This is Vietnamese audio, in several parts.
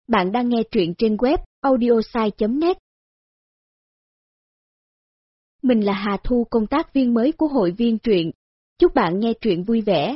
Bạn đang nghe truyện trên web audiosai.net. Mình là Hà Thu, công tác viên mới của hội viên truyện. Chúc bạn nghe truyện vui vẻ.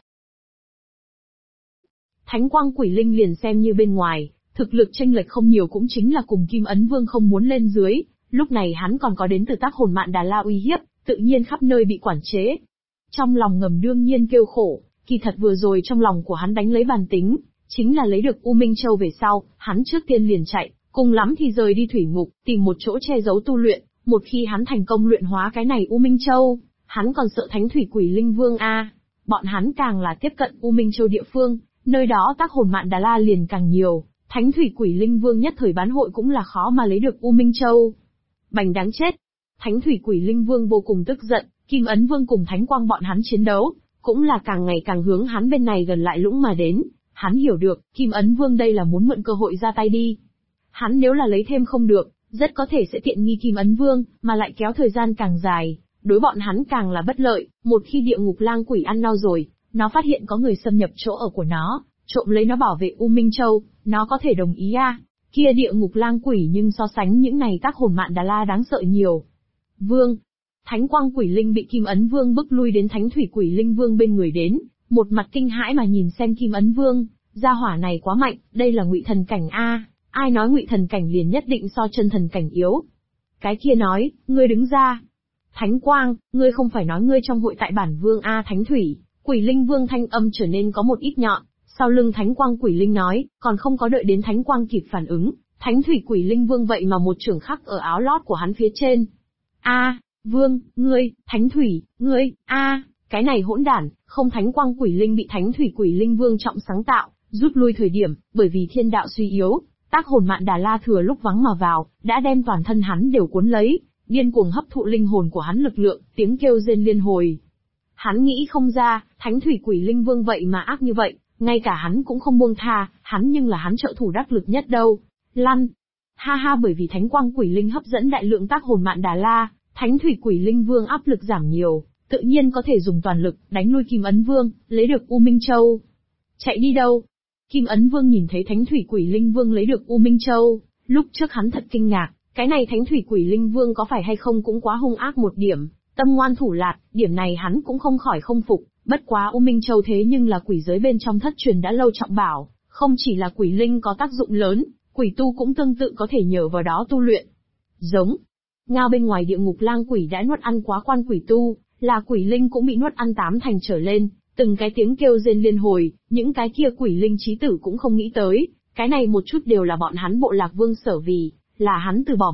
Thánh quang quỷ linh liền xem như bên ngoài, thực lực chênh lệch không nhiều cũng chính là cùng Kim Ấn Vương không muốn lên dưới, lúc này hắn còn có đến từ tác hồn Mạn Đà La uy hiếp, tự nhiên khắp nơi bị quản chế. Trong lòng ngầm đương nhiên kêu khổ, kỳ thật vừa rồi trong lòng của hắn đánh lấy bàn tính, chính là lấy được U Minh Châu về sau, hắn trước tiên liền chạy, cùng lắm thì rời đi thủy ngục, tìm một chỗ che giấu tu luyện, một khi hắn thành công luyện hóa cái này U Minh Châu, hắn còn sợ Thánh Thủy Quỷ Linh Vương a. Bọn hắn càng là tiếp cận U Minh Châu địa phương, nơi đó tác hồn Mạn Đà La liền càng nhiều, Thánh Thủy Quỷ Linh Vương nhất thời bán hội cũng là khó mà lấy được U Minh Châu. Bành đáng chết! Thánh Thủy Quỷ Linh Vương vô cùng tức giận, Kim Ấn Vương cùng Thánh Quang bọn hắn chiến đấu, cũng là càng ngày càng hướng hắn bên này gần lại lũng mà đến. Hắn hiểu được, Kim Ấn Vương đây là muốn mượn cơ hội ra tay đi. Hắn nếu là lấy thêm không được, rất có thể sẽ tiện nghi Kim Ấn Vương, mà lại kéo thời gian càng dài, đối bọn hắn càng là bất lợi. Một khi địa ngục lang quỷ ăn no rồi, nó phát hiện có người xâm nhập chỗ ở của nó, trộm lấy nó bảo vệ U Minh Châu, nó có thể đồng ý à? Kia địa ngục lang quỷ nhưng so sánh những này tác hồn Mạn Đà La đáng sợ nhiều. Vương, Thánh Quang Quỷ Linh bị Kim Ấn Vương bức lui đến Thánh Thủy Quỷ Linh Vương bên người đến, một mặt kinh hãi mà nhìn xem Kim Ấn Vương, gia hỏa này quá mạnh, đây là ngụy thần cảnh a, ai nói ngụy thần cảnh liền nhất định so chân thần cảnh yếu. Cái kia nói, ngươi đứng ra. Thánh Quang, ngươi không phải nói ngươi trong hội tại bản Vương a. Thánh Thủy Quỷ Linh Vương thanh âm trở nên có một ít nhọn, sau lưng Thánh Quang Quỷ Linh nói, còn không có đợi đến Thánh Quang kịp phản ứng, Thánh Thủy Quỷ Linh Vương vậy mà một chưởng khắc ở áo lót của hắn phía trên. A, Vương, ngươi, Thánh Thủy, ngươi, a. Cái này hỗn đản, không Thánh Quang Quỷ Linh bị Thánh Thủy Quỷ Linh Vương trọng sáng tạo, rút lui thời điểm, bởi vì thiên đạo suy yếu, tác hồn Mạn Đà La thừa lúc vắng mà vào, đã đem toàn thân hắn đều cuốn lấy, điên cuồng hấp thụ linh hồn của hắn lực lượng, tiếng kêu rên liên hồi. Hắn nghĩ không ra, Thánh Thủy Quỷ Linh Vương vậy mà ác như vậy, ngay cả hắn cũng không buông tha, hắn nhưng là hắn trợ thủ đắc lực nhất đâu. Lăn! Ha ha, bởi vì Thánh Quang Quỷ Linh hấp dẫn đại lượng tác hồn Mạn Đà La, Thánh Thủy Quỷ Linh Vương áp lực giảm nhiều, tự nhiên có thể dùng toàn lực, đánh lui Kim Ấn Vương, lấy được U Minh Châu. Chạy đi đâu? Kim Ấn Vương nhìn thấy Thánh Thủy Quỷ Linh Vương lấy được U Minh Châu, lúc trước hắn thật kinh ngạc, cái này Thánh Thủy Quỷ Linh Vương có phải hay không cũng quá hung ác một điểm, tâm ngoan thủ lạt, điểm này hắn cũng không khỏi không phục, bất quá U Minh Châu thế nhưng là quỷ giới bên trong thất truyền đã lâu trọng bảo, không chỉ là quỷ linh có tác dụng lớn, quỷ tu cũng tương tự có thể nhờ vào đó tu luyện. Giống, ngao bên ngoài địa ngục lang quỷ đã nuốt ăn quá quan quỷ tu, là quỷ linh cũng bị nuốt ăn 8 thành trở lên, từng cái tiếng kêu rên liên hồi, những cái kia quỷ linh chí tử cũng không nghĩ tới, cái này một chút đều là bọn hắn Bộ Lạc Vương sở vì, là hắn từ bỏ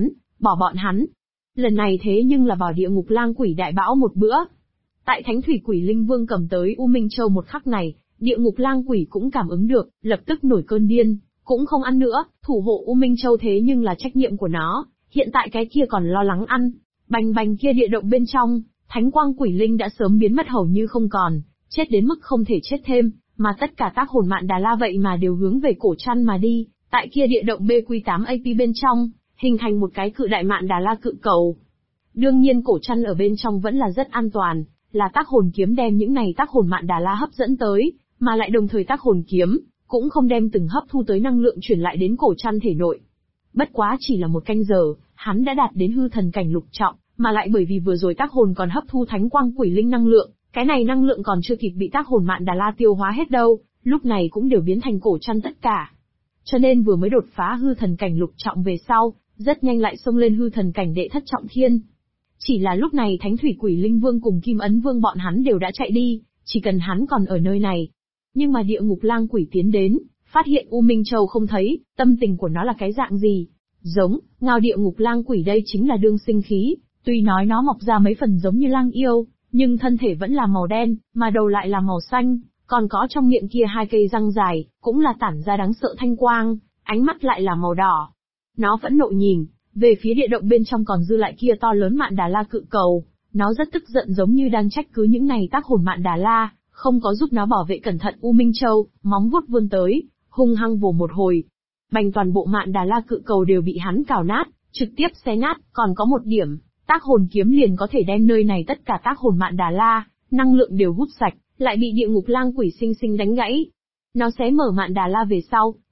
bọn hắn. Lần này thế nhưng là vào địa ngục lang quỷ đại bão một bữa. Tại Thánh Thủy Quỷ Linh Vương cầm tới U Minh Châu một khắc này, địa ngục lang quỷ cũng cảm ứng được, lập tức nổi cơn điên, cũng không ăn nữa, thủ hộ U Minh Châu thế nhưng là trách nhiệm của nó, hiện tại cái kia còn lo lắng ăn. Bành bành kia địa động bên trong, Thánh Quang Quỷ Linh đã sớm biến mất hầu như không còn, chết đến mức không thể chết thêm, mà tất cả tác hồn Mạn Đà La vậy mà đều hướng về cổ trăn mà đi, tại kia địa động BQ8AP bên trong, hình thành một cái cự đại Mạn Đà La cự cầu. Đương nhiên cổ trăn ở bên trong vẫn là rất an toàn, là tác hồn kiếm đem những này tác hồn Mạn Đà La hấp dẫn tới, mà lại đồng thời tác hồn kiếm cũng không đem từng hấp thu tới năng lượng chuyển lại đến cổ trăn thể nội. Bất quá chỉ là một canh giờ, hắn đã đạt đến hư thần cảnh lục trọng, mà lại bởi vì vừa rồi tác hồn còn hấp thu Thánh Quang Quỷ Linh năng lượng, cái này năng lượng còn chưa kịp bị tác hồn Mạn Đà La tiêu hóa hết đâu, lúc này cũng đều biến thành cổ trăn tất cả. Cho nên vừa mới đột phá hư thần cảnh lục trọng về sau, rất nhanh lại xông lên hư thần cảnh đệ thất trọng thiên. Chỉ là lúc này Thánh Thủy Quỷ Linh Vương cùng Kim Ấn Vương bọn hắn đều đã chạy đi, chỉ cần hắn còn ở nơi này. Nhưng mà địa ngục lang quỷ tiến đến, phát hiện U Minh Châu không thấy, tâm tình của nó là cái dạng gì? Giống, ngao địa ngục lang quỷ đây chính là đương sinh khí, tuy nói nó mọc ra mấy phần giống như lang yêu, nhưng thân thể vẫn là màu đen, mà đầu lại là màu xanh, còn có trong miệng kia 2 cây răng dài, cũng là tản ra đáng sợ thanh quang, ánh mắt lại là màu đỏ. Nó phẫn nộ nhìn về phía địa động bên trong còn dư lại kia to lớn Mạn Đà La cự cầu, nó rất tức giận giống như đang trách cứ những này tác hồn Mạn Đà La, không có giúp nó bảo vệ cẩn thận U Minh Châu, móng vuốt vươn tới, hung hăng vồ một hồi. Bành toàn bộ Mạn Đà La cự cầu đều bị hắn cào nát, trực tiếp xé nát, còn có một điểm, tác hồn kiếm liền có thể đem nơi này tất cả tác hồn Mạn Đà La, năng lượng đều hút sạch, lại bị địa ngục lang quỷ sinh sinh đánh gãy. Nó xé mở Mạn Đà La về sau,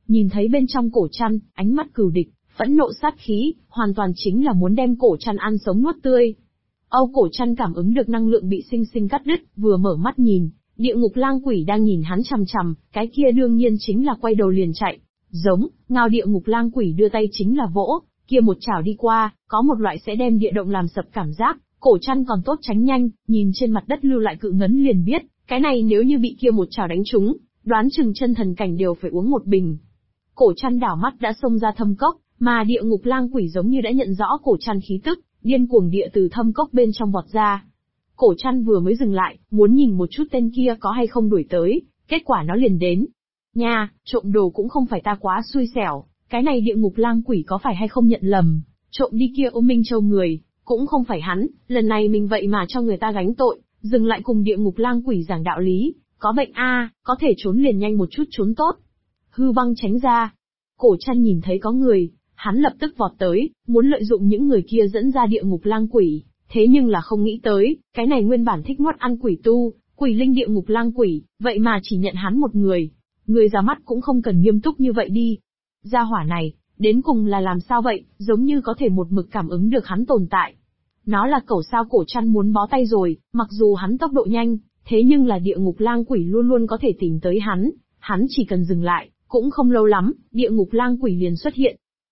Nhìn thấy bên trong cổ chăn, ánh mắt cừu địch, phẫn nộ sát khí, hoàn toàn chính là muốn đem cổ chăn ăn sống nuốt tươi. Âu cổ chăn cảm ứng được năng lượng bị sinh sinh cắt đứt, vừa mở mắt nhìn, địa ngục lang quỷ đang nhìn hắn chằm chằm, cái kia đương nhiên chính là quay đầu liền chạy. Giống, ngao địa ngục lang quỷ đưa tay chính là vỗ, kia một chảo đi qua, có một loại sẽ đem địa động làm sập cảm giác, cổ chăn còn tốt tránh nhanh, nhìn trên mặt đất lưu lại cự ngấn liền biết, cái này nếu như bị kia một chảo đánh trúng, đoán chừng chân thần cảnh đều phải uống một bình. Cổ chăn đảo mắt đã xông ra thâm cốc, mà địa ngục lang quỷ giống như đã nhận rõ cổ chăn khí tức, điên cuồng địa từ thâm cốc bên trong vọt ra. Cổ chăn vừa mới dừng lại, muốn nhìn một chút tên kia có hay không đuổi tới, kết quả nó liền đến. Nha, trộm đồ cũng không phải ta quá xui xẻo, cái này địa ngục lang quỷ có phải hay không nhận lầm, trộm đi kia U Minh Châu người, cũng không phải hắn, lần này mình vậy mà cho người ta gánh tội, dừng lại cùng địa ngục lang quỷ giảng đạo lý, có bệnh a, có thể trốn liền nhanh một chút trốn tốt. Hư Băng tránh ra. Cổ chăn nhìn thấy có người, hắn lập tức vọt tới, muốn lợi dụng những người kia dẫn ra địa ngục lang quỷ, thế nhưng là không nghĩ tới, cái này nguyên bản thích nuốt ăn quỷ tu, quỷ linh địa ngục lang quỷ, vậy mà chỉ nhận hắn một người. Người ra mắt cũng không cần nghiêm túc như vậy đi. Gia hỏa này, đến cùng là làm sao vậy, giống như có thể một mực cảm ứng được hắn tồn tại. Nó là cẩu sao cổ chăn muốn bó tay rồi, mặc dù hắn tốc độ nhanh, thế nhưng là địa ngục lang quỷ luôn luôn có thể tìm tới hắn chỉ cần dừng lại, cũng không lâu lắm, địa ngục lang quỷ liền xuất hiện.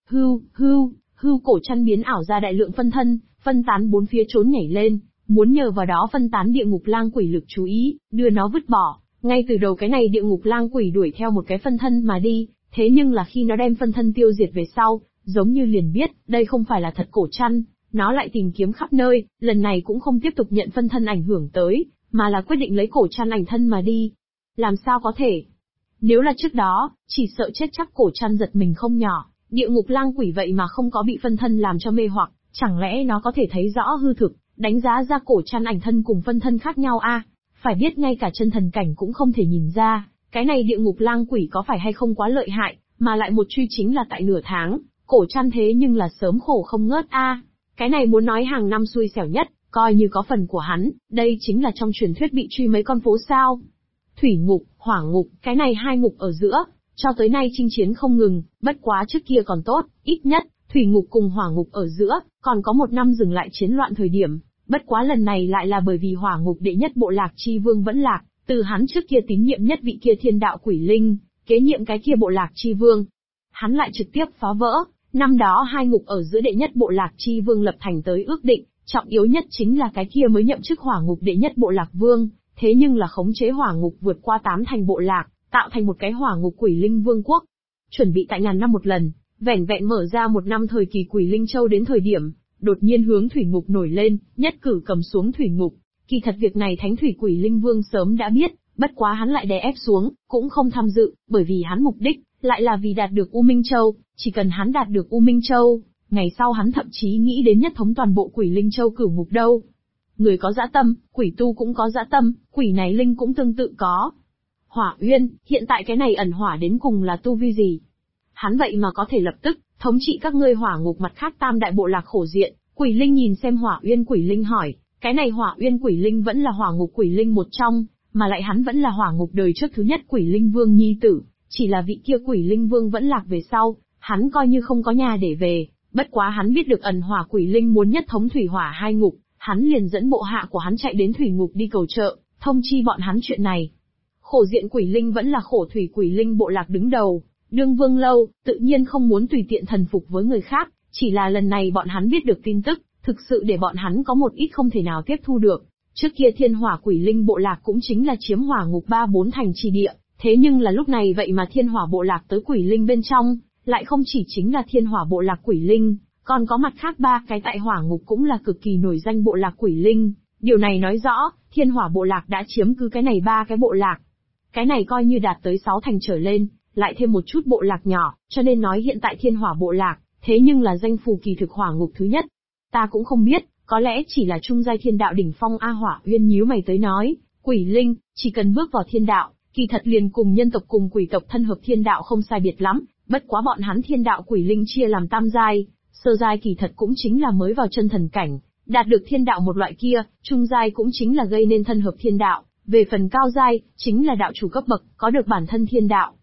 Hưu cổ chăn biến ảo ra đại lượng phân thân, phân tán bốn phía trốn nhảy lên, muốn nhờ vào đó phân tán địa ngục lang quỷ lực chú ý, đưa nó vứt bỏ. Ngay từ đầu cái này địa ngục lang quỷ đuổi theo một cái phân thân mà đi, thế nhưng là khi nó đem phân thân tiêu diệt về sau, giống như liền biết, đây không phải là thật cổ chăn, nó lại tìm kiếm khắp nơi, lần này cũng không tiếp tục nhận phân thân ảnh hưởng tới, mà là quyết định lấy cổ chăn ảnh thân mà đi. Làm sao có thể? Nếu là trước đó, chỉ sợ chết chắc cổ chăn giật mình không nhỏ, địa ngục lang quỷ vậy mà không có bị phân thân làm cho mê hoặc, chẳng lẽ nó có thể thấy rõ hư thực, đánh giá ra cổ chăn ảnh thân cùng phân thân khác nhau a? Phải biết ngay cả chân thần cảnh cũng không thể nhìn ra, cái này địa ngục lang quỷ có phải hay không quá lợi hại, mà lại một truy chính là tại nửa tháng, cổ chăn thế nhưng là sớm khổ không ngớt a. Cái này muốn nói hàng năm xui xẻo nhất, coi như có phần của hắn, đây chính là trong truyền thuyết bị truy mấy con phố sao. Thủy ngục, hỏa ngục, cái này hai ngục ở giữa, cho tới nay chinh chiến không ngừng, bất quá trước kia còn tốt, ít nhất, thủy ngục cùng hỏa ngục ở giữa, còn có một năm dừng lại chiến loạn thời điểm. Bất quá lần này lại là bởi vì hỏa ngục đệ nhất bộ lạc chi vương vẫn lạc, từ hắn trước kia tín nhiệm nhất vị kia thiên đạo quỷ linh, kế nhiệm cái kia bộ lạc chi vương. Hắn lại trực tiếp phá vỡ, năm đó hai ngục ở giữa đệ nhất bộ lạc chi vương lập thành tới ước định, trọng yếu nhất chính là cái kia mới nhậm chức hỏa ngục đệ nhất bộ lạc vương, thế nhưng là khống chế hỏa ngục vượt qua 8 thành bộ lạc, tạo thành một cái hỏa ngục quỷ linh vương quốc. Chuẩn bị tại ngàn năm một lần, vẻn vẹn mở ra một năm thời kỳ quỷ linh châu đến thời điểm, đột nhiên hướng thủy ngục nổi lên, nhất cử cầm xuống thủy ngục. Kỳ thật việc này Thánh Thủy Quỷ Linh Vương sớm đã biết, bất quá hắn lại đè ép xuống, cũng không tham dự, bởi vì hắn mục đích lại là vì đạt được U Minh Châu, chỉ cần hắn đạt được U Minh Châu, ngày sau hắn thậm chí nghĩ đến nhất thống toàn bộ Quỷ Linh Châu cửu ngục đâu. Người có dã tâm, quỷ tu cũng có dã tâm, quỷ này linh cũng tương tự có. Hỏa Uyên, hiện tại cái này ẩn hỏa đến cùng là tu vi gì? Hắn vậy mà có thể lập tức thống trị các ngươi hỏa ngục mặt khác tam đại bộ lạc khổ diện. Quỷ Linh nhìn xem Hỏa Uyên Quỷ Linh hỏi, cái này Hỏa Uyên Quỷ Linh vẫn là hỏa ngục quỷ linh một trong, mà lại hắn vẫn là hỏa ngục đời trước thứ nhất Quỷ Linh Vương nhi tử, chỉ là vị kia Quỷ Linh Vương vẫn lạc về sau, hắn coi như không có nhà để về, bất quá hắn biết được ẩn hỏa Quỷ Linh muốn nhất thống thủy hỏa hai ngục, hắn liền dẫn bộ hạ của hắn chạy đến thủy ngục đi cầu trợ, thông chi bọn hắn chuyện này. Khổ diện Quỷ Linh vẫn là khổ thủy Quỷ Linh bộ lạc đứng đầu, đương vương lâu, tự nhiên không muốn tùy tiện thần phục với người khác. Chỉ là lần này bọn hắn biết được tin tức, thực sự để bọn hắn có một ít không thể nào tiếp thu được. Trước kia thiên hỏa quỷ linh bộ lạc cũng chính là chiếm hỏa ngục 3-4 thành trì địa, thế nhưng là lúc này vậy mà thiên hỏa bộ lạc tới quỷ linh bên trong, lại không chỉ chính là thiên hỏa bộ lạc quỷ linh, còn có mặt khác 3 cái tại hỏa ngục cũng là cực kỳ nổi danh bộ lạc quỷ linh. Điều này nói rõ, thiên hỏa bộ lạc đã chiếm cứ cái này 3 cái bộ lạc. Cái này coi như đạt tới 6 thành trở lên, lại thêm một chút bộ lạc nhỏ, cho nên nói hiện tại thiên hỏa bộ lạc, thế nhưng là danh phù kỳ thực hỏa ngục thứ nhất. Ta cũng không biết, có lẽ chỉ là trung giai thiên đạo đỉnh phong A. Hỏa Uyên nhíu mày tới nói, quỷ linh, chỉ cần bước vào thiên đạo, kỳ thật liền cùng nhân tộc cùng quỷ tộc thân hợp thiên đạo không sai biệt lắm, bất quá bọn hắn thiên đạo quỷ linh chia làm tam giai, sơ giai kỳ thật cũng chính là mới vào chân thần cảnh, đạt được thiên đạo một loại kia, trung giai cũng chính là gây nên thân hợp thiên đạo, về phần cao giai, chính là đạo chủ cấp bậc, có được bản thân thiên đạo.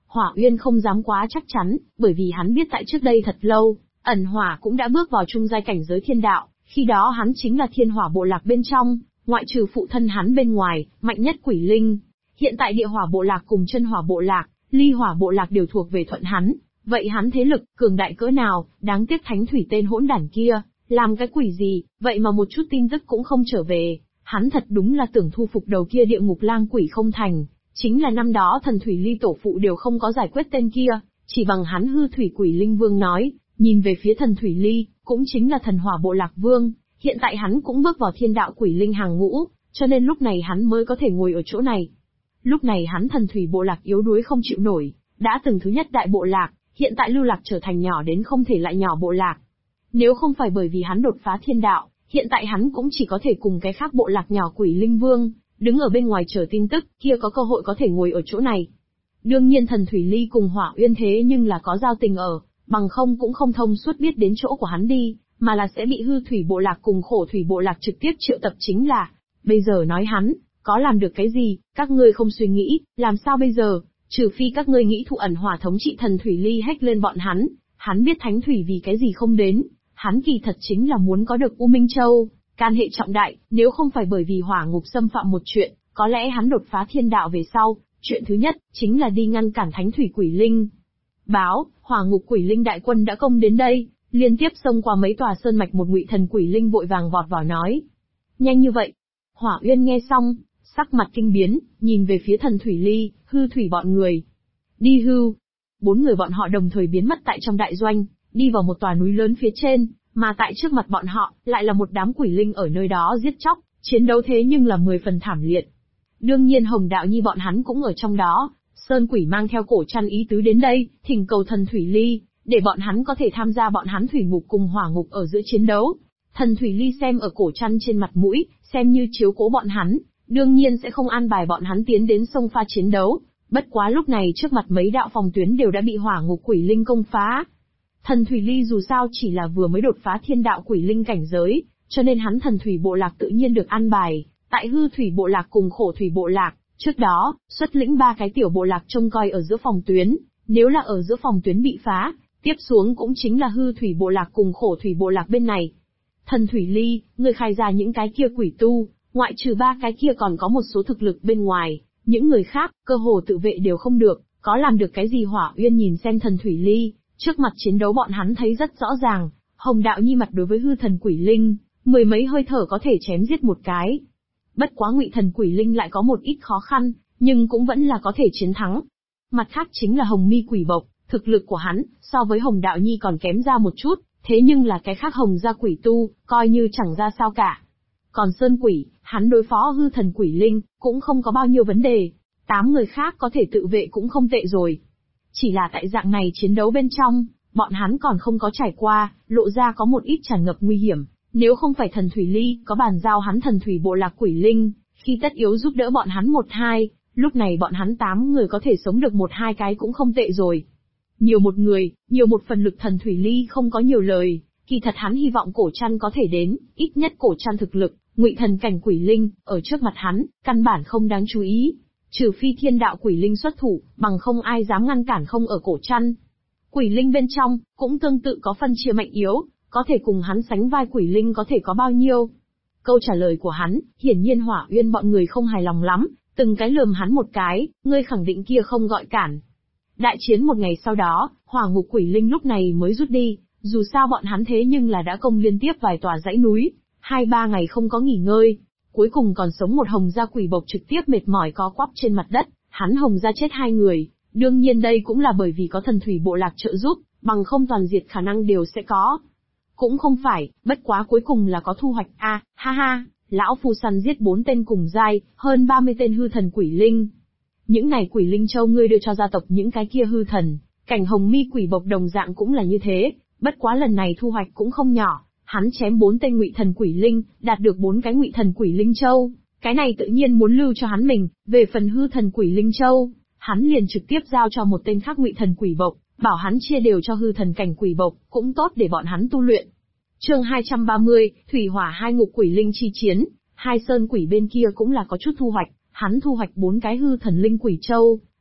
Hỏa Uyên không dám quá chắc chắn, bởi vì hắn biết tại trước đây thật lâu, ẩn hỏa cũng đã bước vào trung giai cảnh giới thiên đạo, khi đó hắn chính là thiên hỏa bộ lạc bên trong, ngoại trừ phụ thân hắn bên ngoài, mạnh nhất quỷ linh. Hiện tại địa hỏa bộ lạc cùng chân hỏa bộ lạc, ly hỏa bộ lạc đều thuộc về thuận hắn, vậy hắn thế lực, cường đại cỡ nào, đáng tiếc thánh thủy tên hỗn đản kia, làm cái quỷ gì, vậy mà một chút tin tức cũng không trở về, hắn thật đúng là tưởng thu phục đầu kia địa ngục lang quỷ không thành, chính là năm đó thần thủy ly tổ phụ đều không có giải quyết tên kia, chỉ bằng hắn hư thủy quỷ linh vương nói, nhìn về phía thần thủy ly, cũng chính là thần hỏa bộ lạc vương, hiện tại hắn cũng bước vào thiên đạo quỷ linh hàng ngũ, cho nên lúc này hắn mới có thể ngồi ở chỗ này. Lúc này hắn thần thủy bộ lạc yếu đuối không chịu nổi, đã từng thứ nhất đại bộ lạc, hiện tại lưu lạc trở thành nhỏ đến không thể lại nhỏ bộ lạc. Nếu không phải bởi vì hắn đột phá thiên đạo, hiện tại hắn cũng chỉ có thể cùng cái khác bộ lạc nhỏ quỷ linh vương, đứng ở bên ngoài chờ tin tức, kia có cơ hội có thể ngồi ở chỗ này. Đương nhiên thần thủy ly cùng Hỏa Uyên thế nhưng là có giao tình ở, bằng không cũng không thông suốt biết đến chỗ của hắn đi, mà là sẽ bị hư thủy bộ lạc cùng khổ thủy bộ lạc trực tiếp triệu tập chính là. Bây giờ nói hắn, có làm được cái gì, các ngươi không suy nghĩ, làm sao bây giờ, trừ phi các ngươi nghĩ thụ ẩn hỏa thống trị thần thủy ly hách lên bọn hắn biết thánh thủy vì cái gì không đến, hắn kỳ thật chính là muốn có được U Minh Châu, can hệ trọng đại, nếu không phải bởi vì hỏa ngục xâm phạm một chuyện, có lẽ hắn đột phá thiên đạo về sau, chuyện thứ nhất, chính là đi ngăn cản thánh thủy quỷ linh. Báo, hỏa ngục quỷ linh đại quân đã công đến đây, liên tiếp xông qua mấy tòa sơn mạch, một ngụy thần quỷ linh vội vàng vọt vào nói. Nhanh như vậy. Hỏa Uyên nghe xong, sắc mặt kinh biến, nhìn về phía thần thủy ly, hư thủy bọn người. Đi hưu. 4 người bọn họ đồng thời biến mất tại trong đại doanh, đi vào một tòa núi lớn phía trên, mà tại trước mặt bọn họ, lại là một đám quỷ linh ở nơi đó giết chóc, chiến đấu thế nhưng là 10 phần thảm liệt. Đương nhiên Hồng Đạo Nhi bọn hắn cũng ở trong đó, Sơn Quỷ mang theo cổ trăn ý tứ đến đây, thỉnh cầu thần thủy ly, để bọn hắn có thể tham gia bọn hắn thủy ngục cùng hỏa ngục ở giữa chiến đấu. Thần thủy ly xem ở cổ trăn trên mặt mũi, xem như chiếu cố bọn hắn, đương nhiên sẽ không an bài bọn hắn tiến đến sông pha chiến đấu. Bất quá lúc này trước mặt mấy đạo phòng tuyến đều đã bị hỏa ngục quỷ linh công phá. Thần thủy ly dù sao chỉ là vừa mới đột phá thiên đạo quỷ linh cảnh giới, cho nên hắn thần thủy bộ lạc tự nhiên được an bài, tại hư thủy bộ lạc cùng khổ thủy bộ lạc, trước đó, xuất lĩnh 3 cái tiểu bộ lạc trông coi ở giữa phòng tuyến, nếu là ở giữa phòng tuyến bị phá, tiếp xuống cũng chính là hư thủy bộ lạc cùng khổ thủy bộ lạc bên này. Thần thủy ly, ngươi khai ra những cái kia quỷ tu, ngoại trừ 3 cái kia còn có một số thực lực bên ngoài, những người khác, cơ hồ tự vệ đều không được, có làm được cái gì? Hỏa Uyên nhìn xem thần thủy ly, trước mặt chiến đấu bọn hắn thấy rất rõ ràng, Hồng Đạo Nhi mặt đối với hư thần quỷ linh, 10 mấy hơi thở có thể chém giết một cái. Bất quá ngụy thần quỷ linh lại có một ít khó khăn, nhưng cũng vẫn là có thể chiến thắng. Mặt khác chính là Hồng Mi quỷ bộc, thực lực của hắn, so với Hồng Đạo Nhi còn kém ra một chút, thế nhưng là cái khác Hồng gia quỷ tu, coi như chẳng ra sao cả. Còn Sơn Quỷ, hắn đối phó hư thần quỷ linh, cũng không có bao nhiêu vấn đề, 8 người khác có thể tự vệ cũng không tệ rồi. Chỉ là tại dạng này chiến đấu bên trong, bọn hắn còn không có trải qua, lộ ra có một ít tràn ngập nguy hiểm, nếu không phải thần thủy ly có bàn giao hắn thần thủy bộ lạc quỷ linh, khi tất yếu giúp đỡ bọn hắn 1-2, lúc này bọn hắn 8 người có thể sống được 1-2 cái cũng không tệ rồi. Nhiều một người, nhiều một phần lực, thần thủy ly không có nhiều lời, kỳ thật hắn hy vọng cổ trăn có thể đến, ít nhất cổ trăn thực lực, ngụy thần cảnh quỷ linh, ở trước mặt hắn, căn bản không đáng chú ý. Trừ phi thiên đạo quỷ linh xuất thủ, bằng không ai dám ngăn cản không ở cổ trăn. Quỷ linh bên trong, cũng tương tự có phân chia mạnh yếu, có thể cùng hắn sánh vai quỷ linh có thể có bao nhiêu. Câu trả lời của hắn, hiển nhiên Hỏa Uyên bọn người không hài lòng lắm, từng cái lườm hắn một cái, ngươi khẳng định kia không gọi cản. Đại chiến một ngày sau đó, hỏa ngục quỷ linh lúc này mới rút đi, dù sao bọn hắn thế nhưng là đã công liên tiếp vài tòa dãy núi, 2-3 ngày không có nghỉ ngơi. Cuối cùng còn sống một Hồng gia quỷ bộc trực tiếp mệt mỏi co quắp trên mặt đất, hắn Hồng gia chết 2 người, đương nhiên đây cũng là bởi vì có thần thủy bộ lạc trợ giúp, bằng không toàn diệt khả năng đều sẽ có. Cũng không phải, bất quá cuối cùng là có thu hoạch ha ha, lão phu săn giết 4 tên cùng giai, hơn 30 tên hư thần quỷ linh. Những này quỷ linh châu ngươi đưa cho gia tộc những cái kia hư thần, cảnh Hồng Mi quỷ bộc đồng dạng cũng là như thế, bất quá lần này thu hoạch cũng không nhỏ. Hắn chém 4 tên ngụy thần quỷ linh, đạt được 4 cái ngụy thần quỷ linh châu, cái này tự nhiên muốn lưu cho hắn mình, về phần hư thần quỷ linh châu, hắn liền trực tiếp giao cho một tên khác ngụy thần quỷ bộc, bảo hắn chia đều cho hư thần cảnh quỷ bộc, cũng tốt để bọn hắn tu luyện. Chương 230, thủy hỏa hai ngục quỷ linh chi chiến, hai sơn quỷ bên kia cũng là có chút thu hoạch, hắn thu hoạch 4 cái hư thần linh quỷ châu,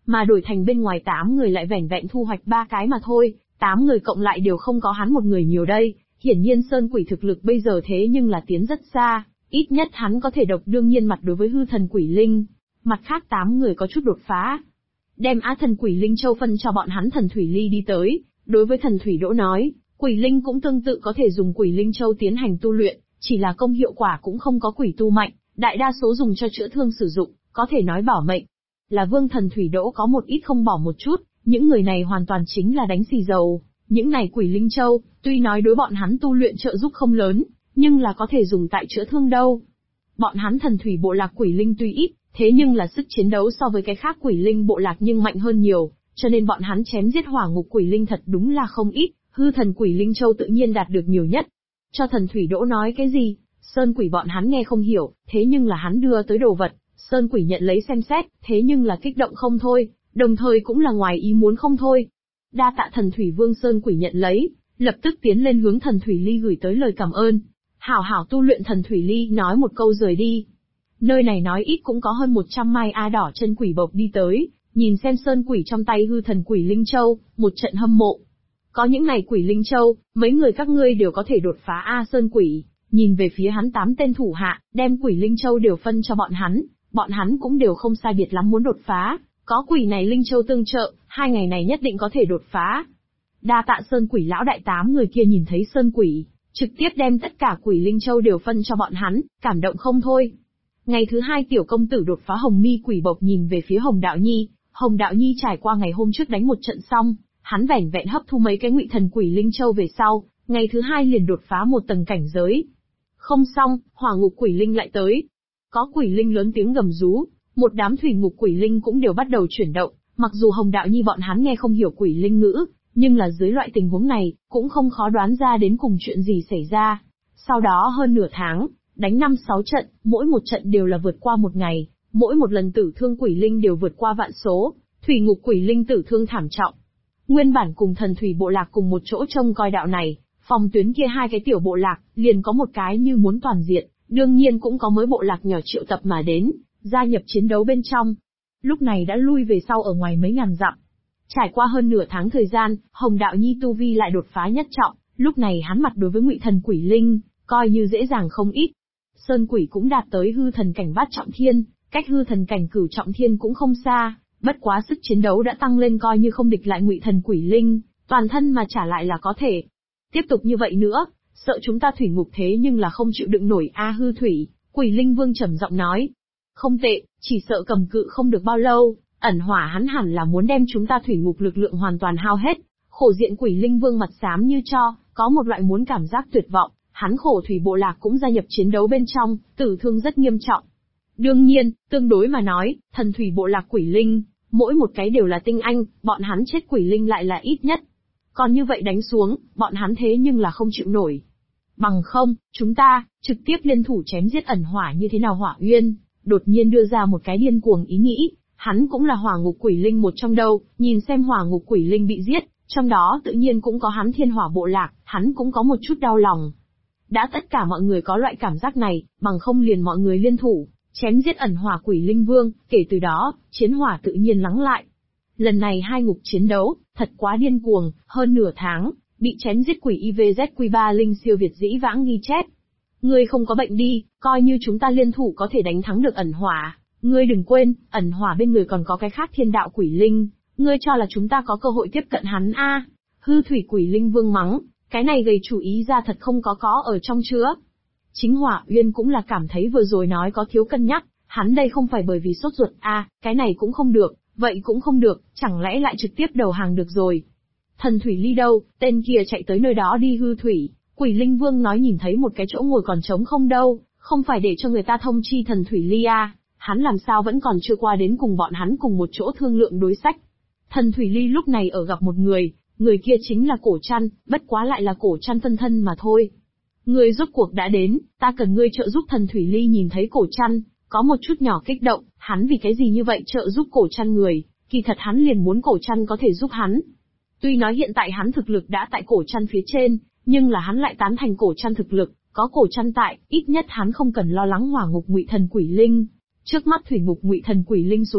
mà đổi thành bên ngoài 8 người lại vẻn vẹn thu hoạch 3 cái mà thôi, 8 người cộng lại đều không có hắn một người nhiều đây, hiển nhiên Sơn Quỷ thực lực bây giờ thế nhưng là tiến rất xa, ít nhất hắn có thể độc đương nhiên mặt đối với hư thần quỷ linh, mặt khác 8 người có chút đột phá. Đem Á Thần Quỷ Linh Châu phân cho bọn hắn Thần Thủy Ly đi tới, đối với Thần Thủy Đỗ nói, quỷ linh cũng tương tự có thể dùng Quỷ Linh Châu tiến hành tu luyện, chỉ là công hiệu quả cũng không có quỷ tu mạnh, đại đa số dùng cho chữa thương sử dụng, có thể nói bảo mệnh. Là Vương Thần Thủy Đỗ có một ít không bỏ một chút, những người này hoàn toàn chính là đánh xì dầu. Những này Quỷ Linh Châu, tuy nói đối bọn hắn tu luyện trợ giúp không lớn, nhưng là có thể dùng tại chữa thương đâu. Bọn hắn Thần Thủy bộ lạc quỷ linh tuy ít, thế nhưng là sức chiến đấu so với cái khác quỷ linh bộ lạc nhưng mạnh hơn nhiều, cho nên bọn hắn chém giết hỏa ngục quỷ linh thật đúng là không ít, hư thần quỷ linh châu tự nhiên đạt được nhiều nhất. Cho Thần Thủy Đỗ nói cái gì? Sơn Quỷ bọn hắn nghe không hiểu, thế nhưng là hắn đưa tới đồ vật, Sơn Quỷ nhận lấy xem xét, thế nhưng là kích động không thôi, đồng thời cũng là ngoài ý muốn không thôi. Đa tạ Thần Thủy Vương. Sơn Quỷ nhận lấy, lập tức tiến lên hướng Thần Thủy Ly gửi tới lời cảm ơn. Hảo hảo tu luyện. Thần Thủy Ly nói một câu rời đi. Nơi này nói ít cũng có hơn 100 mai A đỏ chân quỷ bộc đi tới, nhìn xem Sơn Quỷ trong tay hư thần quỷ linh châu, một trận hâm mộ. Có những này quỷ linh châu, mấy người các ngươi đều có thể đột phá A. Sơn Quỷ nhìn về phía hắn 8 tên thủ hạ, đem quỷ linh châu đều phân cho bọn hắn cũng đều không sai biệt lắm muốn đột phá, có quỷ này linh châu tương trợ, 2 ngày này nhất định có thể đột phá. Đa tạ Sơn Quỷ lão đại. 8 người kia nhìn thấy Sơn Quỷ, trực tiếp đem tất cả quỷ linh châu đều phân cho bọn hắn, cảm động không thôi. Ngày thứ 2 tiểu công tử đột phá. Hồng Mi quỷ bộc nhìn về phía Hồng Đạo Nhi, Hồng Đạo Nhi trải qua ngày hôm trước đánh một trận xong, hắn vẻn vẹn hấp thu mấy cái ngụy thần quỷ linh châu về sau, ngày thứ 2 liền đột phá một tầng cảnh giới. Không xong, hỏa ngục quỷ linh lại tới. Có quỷ linh lớn tiếng gầm rú, một đám thủy ngục quỷ linh cũng đều bắt đầu chuyển động, mặc dù Hồng Đạo Nhi bọn hắn nghe không hiểu quỷ linh ngữ, nhưng là dưới loại tình huống này, cũng không khó đoán ra đến cùng chuyện gì xảy ra. Sau đó hơn nửa tháng, đánh 5-6 trận, mỗi một trận đều là vượt qua một ngày, mỗi một lần tử thương quỷ linh đều vượt qua vạn số, thủy ngục quỷ linh tử thương thảm trọng. Nguyên bản cùng Thần Thủy bộ lạc cùng một chỗ trông coi đạo này, phòng tuyến kia 2 cái tiểu bộ lạc, liền có một cái như muốn toàn diện, đương nhiên cũng có mới bộ lạc nhỏ triệu tập mà đến, gia nhập chiến đấu bên trong. Lúc này đã lui về sau ở ngoài mấy ngàn dặm. Trải qua hơn nửa tháng thời gian, Hồng Đạo Nhi tu vi lại đột phá nhất trọng, lúc này hắn mặt đối với ngụy thần quỷ linh, coi như dễ dàng không ít. Sơn Quỷ cũng đạt tới hư thần cảnh bát trọng thiên, cách hư thần cảnh cửu trọng thiên cũng không xa, bất quá sức chiến đấu đã tăng lên coi như không địch lại ngụy thần quỷ linh, toàn thân mà trả lại là có thể. Tiếp tục như vậy nữa, sợ chúng ta thủy ngục thế nhưng là không chịu đựng nổi a. Hư thủy, Quỷ Linh Vương trầm giọng nói. Không tệ, chỉ sợ cầm cự không được bao lâu, ẩn hỏa hắn hẳn là muốn đem chúng ta thủy ngục lực lượng hoàn toàn hao hết. Khổ diện Quỷ Linh Vương mặt xám như tro, có một loại muốn cảm giác tuyệt vọng, hắn khổ thủy bộ lạc cũng gia nhập chiến đấu bên trong, tử thương rất nghiêm trọng. Đương nhiên, tương đối mà nói, Thần Thủy bộ lạc Quỷ Linh, mỗi một cái đều là tinh anh, bọn hắn chết Quỷ Linh lại là ít nhất. Còn như vậy đánh xuống, bọn hắn thế nhưng là không chịu nổi. Bằng không, chúng ta, trực tiếp liên thủ chém giết ẩn hỏa như thế nào. Hỏa Uyên đột nhiên đưa ra một cái điên cuồng ý nghĩ, hắn cũng là hỏa ngục quỷ linh một trong đâu, nhìn xem hỏa ngục quỷ linh bị giết, trong đó tự nhiên cũng có hắn thiên hỏa bộ lạc, hắn cũng có một chút đau lòng. Đã tất cả mọi người có loại cảm giác này, bằng không liền mọi người liên thủ, chém giết ẩn hỏa Quỷ Linh Vương, kể từ đó, chiến hỏa tự nhiên lắng lại. Lần này 2 ngục chiến đấu, thật quá điên cuồng, hơn nửa tháng, bị chém giết quỷ IVZQ3 linh siêu việt dĩ vãng ghi chép. Ngươi không có bệnh đi, coi như chúng ta liên thủ có thể đánh thắng được ẩn hỏa, ngươi đừng quên, ẩn hỏa bên người còn có cái khác thiên đạo quỷ linh, ngươi cho là chúng ta có cơ hội tiếp cận hắn a? Hư thủy Quỷ Linh Vương mắng, cái này gầy chủ ý ra thật không có ở trong chứa. Chính Hỏa Uyên cũng là cảm thấy vừa rồi nói có thiếu cân nhắc, hắn đây không phải bởi vì sốt ruột cái này cũng không được, vậy cũng không được, chẳng lẽ lại trực tiếp đầu hàng được rồi. Thần Thủy Ly đâu, tên kia chạy tới nơi đó đi. Hư thủy, Quỷ Linh Vương nói nhìn thấy một cái chỗ ngồi còn trống không đâu, không phải để cho người ta thông chi Thần Thủy Ly hắn làm sao vẫn còn chưa qua đến cùng bọn hắn cùng một chỗ thương lượng đối sách. Thần Thủy Ly lúc này ở gặp một người kia chính là Cổ Trăn, bất quá lại là Cổ Trăn phân thân mà thôi. Ngươi rốt cuộc đã đến, ta cần ngươi trợ giúp. Thần Thủy Ly nhìn thấy Cổ Trăn, có một chút nhỏ kích động, hắn vì cái gì như vậy trợ giúp Cổ Trăn người, kỳ thật hắn liền muốn Cổ Trăn có thể giúp hắn. Tuy nói hiện tại hắn thực lực đã tại Cổ Trăn phía trên, nhưng là hắn lại tán thành Cổ Trăn thực lực, có Cổ Trăn tại, ít nhất hắn không cần lo lắng hỏa ngục ngụy thần quỷ linh. Trước mắt thủy ngục ngụy thần quỷ linh số lượng,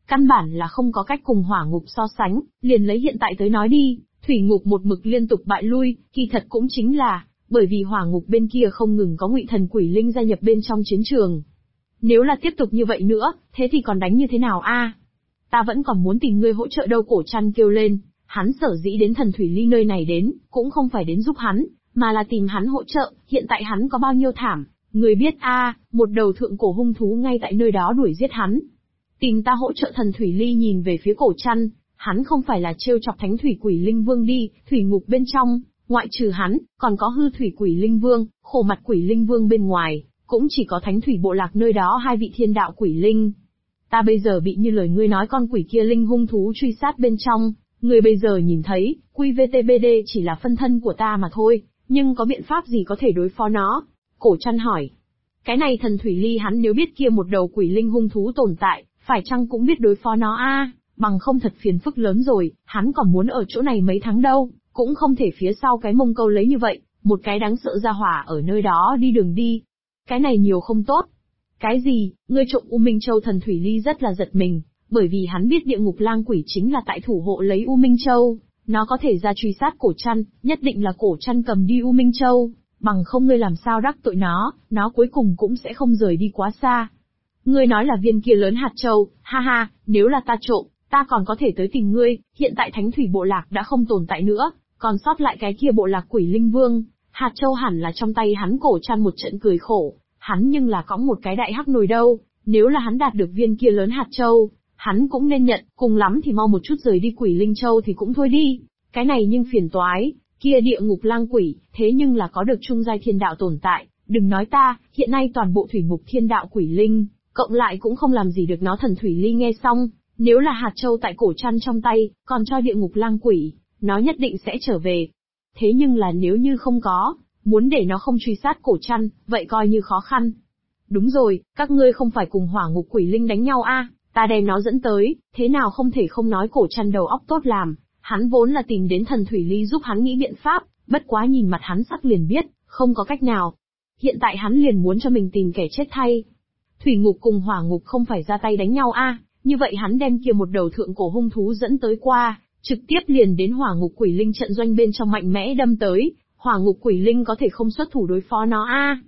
Căn bản là không có cách cùng hỏa ngục so sánh, liền lấy hiện tại tới nói đi, thủy ngục một mực liên tục bại lui, kỳ thật cũng chính là, bởi vì hỏa ngục bên kia không ngừng có ngụy thần quỷ linh gia nhập bên trong chiến trường. Nếu là tiếp tục như vậy nữa, thế thì còn đánh như thế nào a? Ta vẫn còn muốn tìm ngươi hỗ trợ đâu, Cổ Trăn kêu lên, hắn sở dĩ đến thần thủy ly nơi này đến, cũng không phải đến giúp hắn, mà là tìm hắn hỗ trợ, hiện tại hắn có bao nhiêu thảm, người biết a, một đầu thượng cổ hung thú ngay tại nơi đó đuổi giết hắn. Tìm ta hỗ trợ. Thần thủy ly nhìn về phía Cổ Trăn, hắn không phải là trêu chọc thánh thủy quỷ linh vương đi, thủy ngục bên trong, ngoại trừ hắn, còn có hư thủy quỷ linh vương, khổ mặt quỷ linh vương bên ngoài, cũng chỉ có thánh thủy bộ lạc nơi đó hai vị thiên đạo quỷ linh. Ta bây giờ bị như lời ngươi nói con quỷ kia linh hung thú truy sát bên trong, ngươi bây giờ nhìn thấy, QVTBD chỉ là phân thân của ta mà thôi, nhưng có biện pháp gì có thể đối phó nó? Cổ Trăn hỏi. Cái này thần thủy ly hắn nếu biết kia một đầu quỷ linh hung thú tồn tại, phải chăng cũng biết đối phó nó a? Bằng không thật phiền phức lớn rồi, hắn còn muốn ở chỗ này mấy tháng đâu, cũng không thể phía sau cái mông câu lấy như vậy, một cái đáng sợ ra hỏa ở nơi đó đi đường đi. Cái này nhiều không tốt. Cái gì, ngươi trộm U Minh Châu? Thần thủy ly rất là giật mình, bởi vì hắn biết địa ngục lang quỷ chính là tại thủ hộ lấy U Minh Châu, nó có thể ra truy sát Cổ Trăn, nhất định là Cổ Trăn cầm đi U Minh Châu, bằng không ngươi làm sao đắc tội nó cuối cùng cũng sẽ không rời đi quá xa. Ngươi nói là viên kia lớn hạt châu, ha ha, nếu là ta trộm, ta còn có thể tới tìm ngươi, hiện tại thánh thủy bộ lạc đã không tồn tại nữa, còn sót lại cái kia bộ lạc quỷ linh vương, hạt châu hẳn là trong tay hắn. Cổ Trăn một trận cười khổ, hắn nhưng là cõng một cái đại hắc nồi đâu, nếu là hắn đạt được viên kia lớn hạt châu, hắn cũng nên nhận, cùng lắm thì mau một chút rời đi quỷ linh châu thì cũng thôi đi, cái này nhưng phiền toái, kia địa ngục lang quỷ, thế nhưng là có được trung giai thiên đạo tồn tại, đừng nói ta, hiện nay toàn bộ thủy ngục thiên đạo quỷ linh, cộng lại cũng không làm gì được nó. Thần thủy ly nghe xong, nếu là hạt châu tại Cổ Trăn trong tay, còn cho địa ngục lang quỷ, nó nhất định sẽ trở về. Thế nhưng là nếu như không có, muốn để nó không truy sát Cổ Trăn, vậy coi như khó khăn. Đúng rồi, các ngươi không phải cùng hỏa ngục quỷ linh đánh nhau a? Ta đem nó dẫn tới, thế nào không thể không nói. Cổ Trăn đầu óc tốt làm, hắn vốn là tìm đến thần thủy ly giúp hắn nghĩ biện pháp, bất quá nhìn mặt hắn sắc liền biết, không có cách nào. Hiện tại hắn liền muốn cho mình tìm kẻ chết thay. Thủy ngục cùng hỏa ngục không phải ra tay đánh nhau a? Như vậy hắn đem kia một đầu thượng cổ hung thú dẫn tới qua, trực tiếp liền đến hỏa ngục quỷ linh trận doanh bên trong mạnh mẽ đâm tới, hỏa ngục quỷ linh có thể không xuất thủ đối phó nó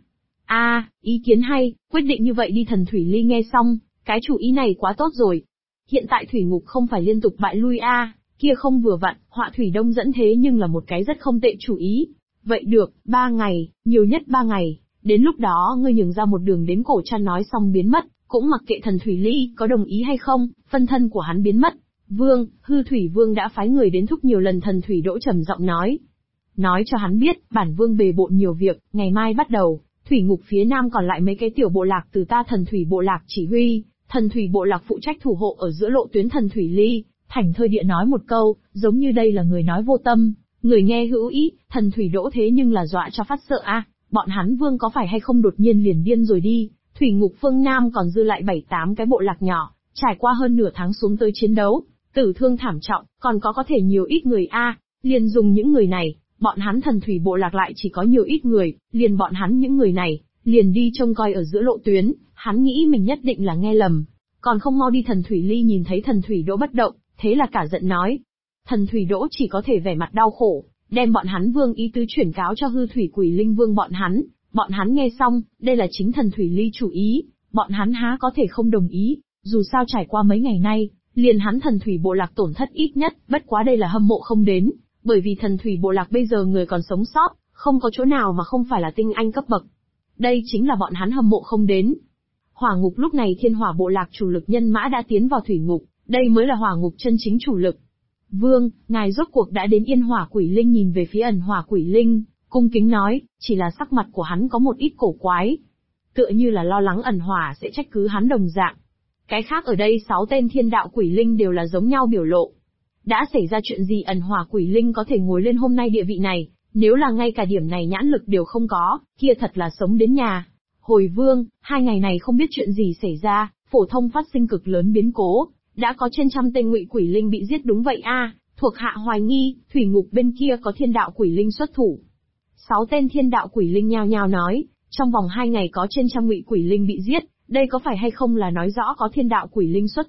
a? Ý kiến hay, quyết định như vậy đi. Thần thủy ly nghe xong, cái chủ ý này quá tốt rồi. Hiện tại thủy ngục không phải liên tục bại lui a, kia không vừa vặn, họa thủy đông dẫn thế nhưng là một cái rất không tệ chủ ý. Vậy được, 3 ngày, nhiều nhất 3 ngày, đến lúc đó ngươi nhường ra một đường đến. Cổ Trăn nói xong biến mất, cũng mặc kệ thần thủy ly có đồng ý hay không, phân thân của hắn biến mất. Vương, hư thủy vương đã phái người đến thúc nhiều lần. Thần thủy đỗ trầm giọng nói cho hắn biết, bản vương bề bộn nhiều việc, ngày mai bắt đầu, thủy ngục phía nam còn lại mấy cái tiểu bộ lạc từ ta thần thủy bộ lạc chỉ huy, thần thủy bộ lạc phụ trách thủ hộ ở giữa lộ tuyến. Thần thủy ly thảnh thơi địa nói một câu, giống như đây là người nói vô tâm, người nghe hữu ý. Thần thủy đỗ thế nhưng là dọa cho phát sợ a, bọn hắn vương có phải hay không đột nhiên liền điên rồi đi. Thủy ngục phương nam còn dư lại 7-8 cái bộ lạc nhỏ, trải qua hơn nửa tháng xuống tới chiến đấu, tử thương thảm trọng, còn có thể nhiều ít người a, liền dùng những người này, bọn hắn thần thủy bộ lạc lại chỉ có nhiều ít người, liền bọn hắn những người này, liền đi trông coi ở giữa lộ tuyến, hắn nghĩ mình nhất định là nghe lầm, còn không mau đi. Thần thủy ly nhìn thấy thần thủy đỗ bất động, thế là cả giận nói. Thần thủy đỗ chỉ có thể vẻ mặt đau khổ, đem bọn hắn vương ý tứ chuyển cáo cho hư thủy quỷ linh vương bọn hắn nghe xong, đây là chính thần thủy ly chủ ý, bọn hắn há có thể không đồng ý, dù sao trải qua mấy ngày nay, liền hắn thần thủy bộ lạc tổn thất ít nhất, bất quá đây là hâm mộ không đến, bởi vì thần thủy bộ lạc bây giờ người còn sống sót, không có chỗ nào mà không phải là tinh anh cấp bậc. Đây chính là bọn hắn hâm mộ không đến. Hỏa ngục lúc này thiên hỏa bộ lạc chủ lực nhân mã đã tiến vào thủy ngục, đây mới là hỏa ngục chân chính chủ lực. Vương, ngài rốt cuộc đã đến. Yên hỏa quỷ linh nhìn về phía ẩn hỏa quỷ linh, cung kính nói, chỉ là sắc mặt của hắn có một ít cổ quái. Tựa như là lo lắng ẩn hỏa sẽ trách cứ hắn đồng dạng. Cái khác ở đây 6 tên thiên đạo quỷ linh đều là giống nhau biểu lộ. Đã xảy ra chuyện gì ẩn hỏa quỷ linh có thể ngồi lên hôm nay địa vị này, nếu là ngay cả điểm này nhãn lực đều không có, kia thật là sống đến nhà. Hồi vương, 2 ngày này không biết chuyện gì xảy ra, phổ thông phát sinh cực lớn biến cố, đã có trên trăm tên ngụy quỷ linh bị giết. Đúng vậy a, thuộc hạ hoài nghi, thủy ngục bên kia có thiên đạo quỷ linh xuất thủ. 6 tên thiên đạo quỷ linh nhao nhao nói, trong vòng 2 ngày có trên trăm ngụy quỷ linh bị giết, đây có phải hay không là nói rõ có thiên đạo quỷ linh xuất thủ,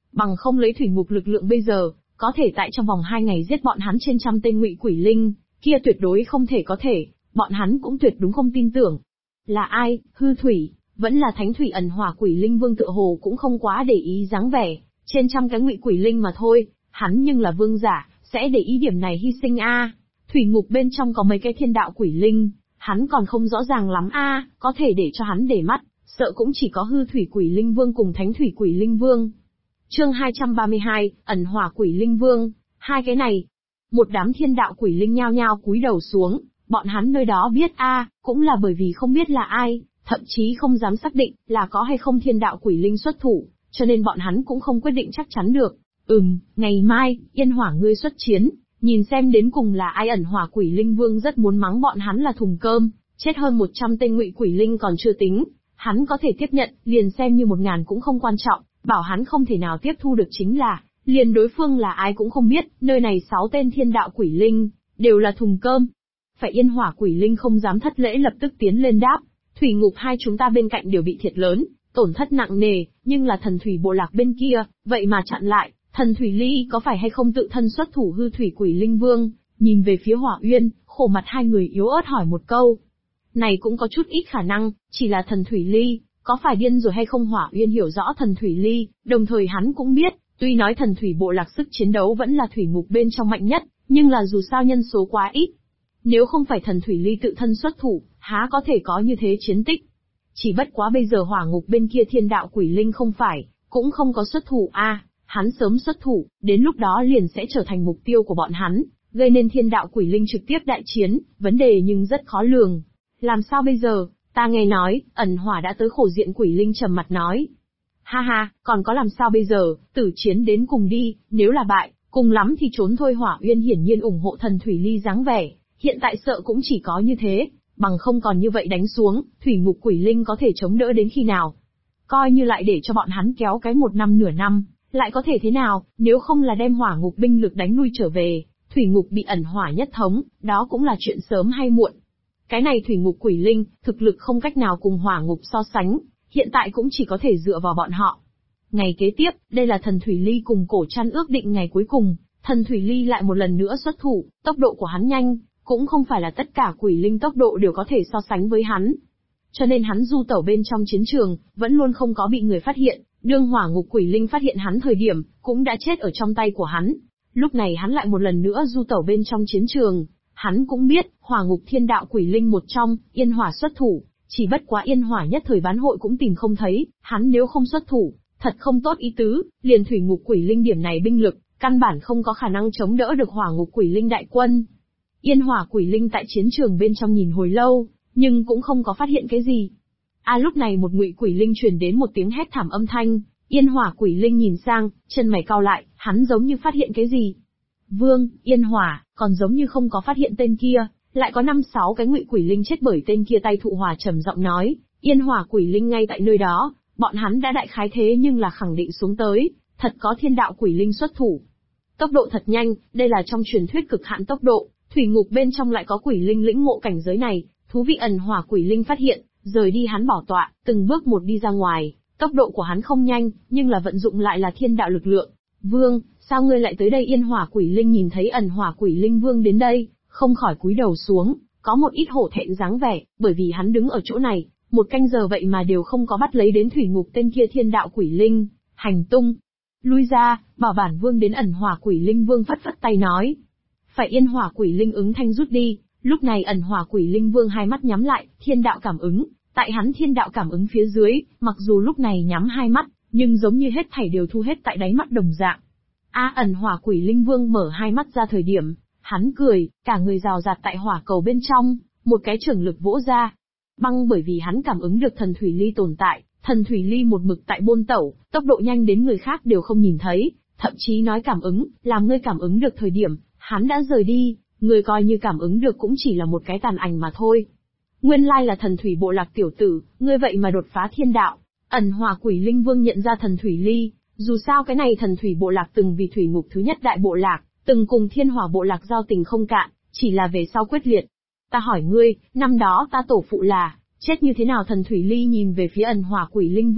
Bằng không lấy thủy ngục lực lượng bây giờ, có thể tại trong vòng 2 ngày giết bọn hắn trên trăm tên ngụy quỷ linh, kia tuyệt đối không thể có thể, bọn hắn cũng tuyệt đúng không tin tưởng. Là ai, hư thủy, vẫn là thánh thủy ẩn hỏa quỷ linh vương tựa hồ cũng không quá để ý dáng vẻ, trên trăm cái ngụy quỷ linh mà thôi, hắn nhưng là vương giả, sẽ để ý điểm này hy sinh a. Thủy ngục bên trong có mấy cái thiên đạo quỷ linh, hắn còn không rõ ràng lắm a, có thể để cho hắn để mắt, sợ cũng chỉ có hư thủy quỷ linh vương cùng thánh thủy quỷ linh vương. Chương 232, ẩn hỏa quỷ linh vương, hai cái này. Một đám thiên đạo quỷ linh nhao nhao cúi đầu xuống, bọn hắn nơi đó biết cũng là bởi vì không biết là ai, thậm chí không dám xác định là có hay không thiên đạo quỷ linh xuất thủ, cho nên bọn hắn cũng không quyết định chắc chắn được. Ngày mai, Yên Hỏa ngươi xuất chiến, nhìn xem đến cùng là ai. Ẩn hỏa quỷ linh vương rất muốn mắng bọn hắn là thùng cơm, chết hơn 100 tên ngụy quỷ linh còn chưa tính, hắn có thể tiếp nhận, liền xem như 1000 cũng không quan trọng, bảo hắn không thể nào tiếp thu được chính là, liền đối phương là ai cũng không biết, nơi này 6 tên thiên đạo quỷ linh, đều là thùng cơm. Phải Yên Hỏa quỷ linh không dám thất lễ lập tức tiến lên đáp, thủy ngục hai chúng ta bên cạnh đều bị thiệt lớn, tổn thất nặng nề, nhưng là thần thủy bộ lạc bên kia, vậy mà chặn lại, thần thủy ly có phải hay không tự thân xuất thủ. Hư thủy quỷ linh vương, nhìn về phía Hỏa Uyên, khổ mặt hai người yếu ớt hỏi một câu. Này cũng có chút ít khả năng, chỉ là thần thủy ly, có phải điên rồi hay không? Hỏa Uyên hiểu rõ thần thủy ly, đồng thời hắn cũng biết, tuy nói thần thủy bộ lạc sức chiến đấu vẫn là thủy ngục bên trong mạnh nhất, nhưng là dù sao nhân số quá ít. Nếu không phải thần thủy ly tự thân xuất thủ, há có thể có như thế chiến tích. Chỉ bất quá bây giờ hỏa ngục bên kia thiên đạo quỷ linh không phải, cũng không có xuất thủ hắn sớm xuất thủ, đến lúc đó liền sẽ trở thành mục tiêu của bọn hắn, gây nên thiên đạo quỷ linh trực tiếp đại chiến, vấn đề nhưng rất khó lường. Làm sao bây giờ? Ta nghe nói, ẩn hỏa đã tới. Khổ diện quỷ linh trầm mặt nói. Ha ha, còn có làm sao bây giờ, tử chiến đến cùng đi, nếu là bại, cùng lắm thì trốn thôi. Hỏa Uyên hiển nhiên ủng hộ thần thủy ly dáng vẻ, hiện tại sợ cũng chỉ có như thế, bằng không còn như vậy đánh xuống, thủy ngục quỷ linh có thể chống đỡ đến khi nào? Coi như lại để cho bọn hắn kéo cái 1 năm nửa năm, lại có thể thế nào, nếu không là đem hỏa ngục binh lực đánh lui trở về, thủy ngục bị ẩn hỏa nhất thống, đó cũng là chuyện sớm hay muộn. Cái này thủy ngục quỷ linh, thực lực không cách nào cùng hỏa ngục so sánh, hiện tại cũng chỉ có thể dựa vào bọn họ. Ngày kế tiếp, đây là thần thủy ly cùng cổ trăn ước định ngày cuối cùng, thần thủy ly lại một lần nữa xuất thủ, tốc độ của hắn nhanh, cũng không phải là tất cả quỷ linh tốc độ đều có thể so sánh với hắn. Cho nên hắn du tẩu bên trong chiến trường, vẫn luôn không có bị người phát hiện, đương hỏa ngục quỷ linh phát hiện hắn thời điểm, cũng đã chết ở trong tay của hắn. Lúc này hắn lại một lần nữa du tẩu bên trong chiến trường, hắn cũng biết, hỏa ngục thiên đạo quỷ linh một trong, Yên Hỏa xuất thủ, chỉ bất quá Yên Hỏa nhất thời bán hội cũng tìm không thấy, hắn nếu không xuất thủ, thật không tốt ý tứ, liền thủy ngục quỷ linh điểm này binh lực, căn bản không có khả năng chống đỡ được hỏa ngục quỷ linh đại quân. Yên Hỏa quỷ linh tại chiến trường bên trong nhìn hồi lâu, nhưng cũng không có phát hiện cái gì. Lúc này một ngụy quỷ linh truyền đến một tiếng hét thảm âm thanh, Yên Hỏa quỷ linh nhìn sang, chân mày cau lại, hắn giống như phát hiện cái gì. Vương, Yên Hỏa, còn giống như không có phát hiện tên kia, lại có 5-6 cái ngụy quỷ linh chết bởi tên kia. Tay thụ hỏa trầm giọng nói, Yên Hỏa quỷ linh ngay tại nơi đó, bọn hắn đã đại khái thế nhưng là khẳng định xuống tới, thật có thiên đạo quỷ linh xuất thủ. Tốc độ thật nhanh, đây là trong truyền thuyết cực hạn tốc độ, thủy ngục bên trong lại có quỷ linh lĩnh ngộ cảnh giới này, thú vị. Ẩn hỏa quỷ linh phát hiện, rời đi hắn bảo tọa, từng bước một đi ra ngoài, tốc độ của hắn không nhanh, nhưng là vận dụng lại là thiên đạo lực lượng. Vương, sao ngươi lại tới đây? Yên Hỏa quỷ linh nhìn thấy ẩn hỏa quỷ linh vương đến đây, không khỏi cúi đầu xuống, có một ít hổ thẹn dáng vẻ, bởi vì hắn đứng ở chỗ này, 1 canh giờ vậy mà đều không có bắt lấy đến thủy ngục tên kia thiên đạo quỷ linh, hành tung. Lui ra, bảo bản vương đến. Ẩn hỏa quỷ linh vương phất phất tay nói. Phải Yên Hỏa quỷ linh ứng thanh rút đi, lúc này ẩn hỏa quỷ linh vương hai mắt nhắm lại, thiên đạo cảm ứng, tại hắn thiên đạo cảm ứng phía dưới, mặc dù lúc này nhắm hai mắt, nhưng giống như hết thảy đều thu hết tại đáy mắt đồng dạng. Ẩn hỏa quỷ linh vương mở hai mắt ra thời điểm, hắn cười, cả người rào rạt tại hỏa cầu bên trong, một cái chưởng lực vỗ ra. Băng, bởi vì hắn cảm ứng được thần thủy ly tồn tại, thần thủy ly một mực tại bôn tẩu, tốc độ nhanh đến người khác đều không nhìn thấy, thậm chí nói cảm ứng, làm ngươi cảm ứng được thời điểm, hắn đã rời đi, người coi như cảm ứng được cũng chỉ là một cái tàn ảnh mà thôi. Nguyên lai là thần thủy bộ lạc tiểu tử, ngươi vậy mà đột phá thiên đạo. Ẩn hỏa quỷ linh vương nhận ra thần thủy ly, dù sao cái này thần thủy bộ lạc từng vì thủy ngục thứ nhất đại bộ lạc, từng cùng thiên hỏa bộ lạc giao tình không cạn, chỉ là về sau quyết liệt. Ta hỏi ngươi, năm đó ta tổ phụ là, chết như thế nào? Thần thủy ly nhìn về phía ẩn hỏa quỷ linh vương,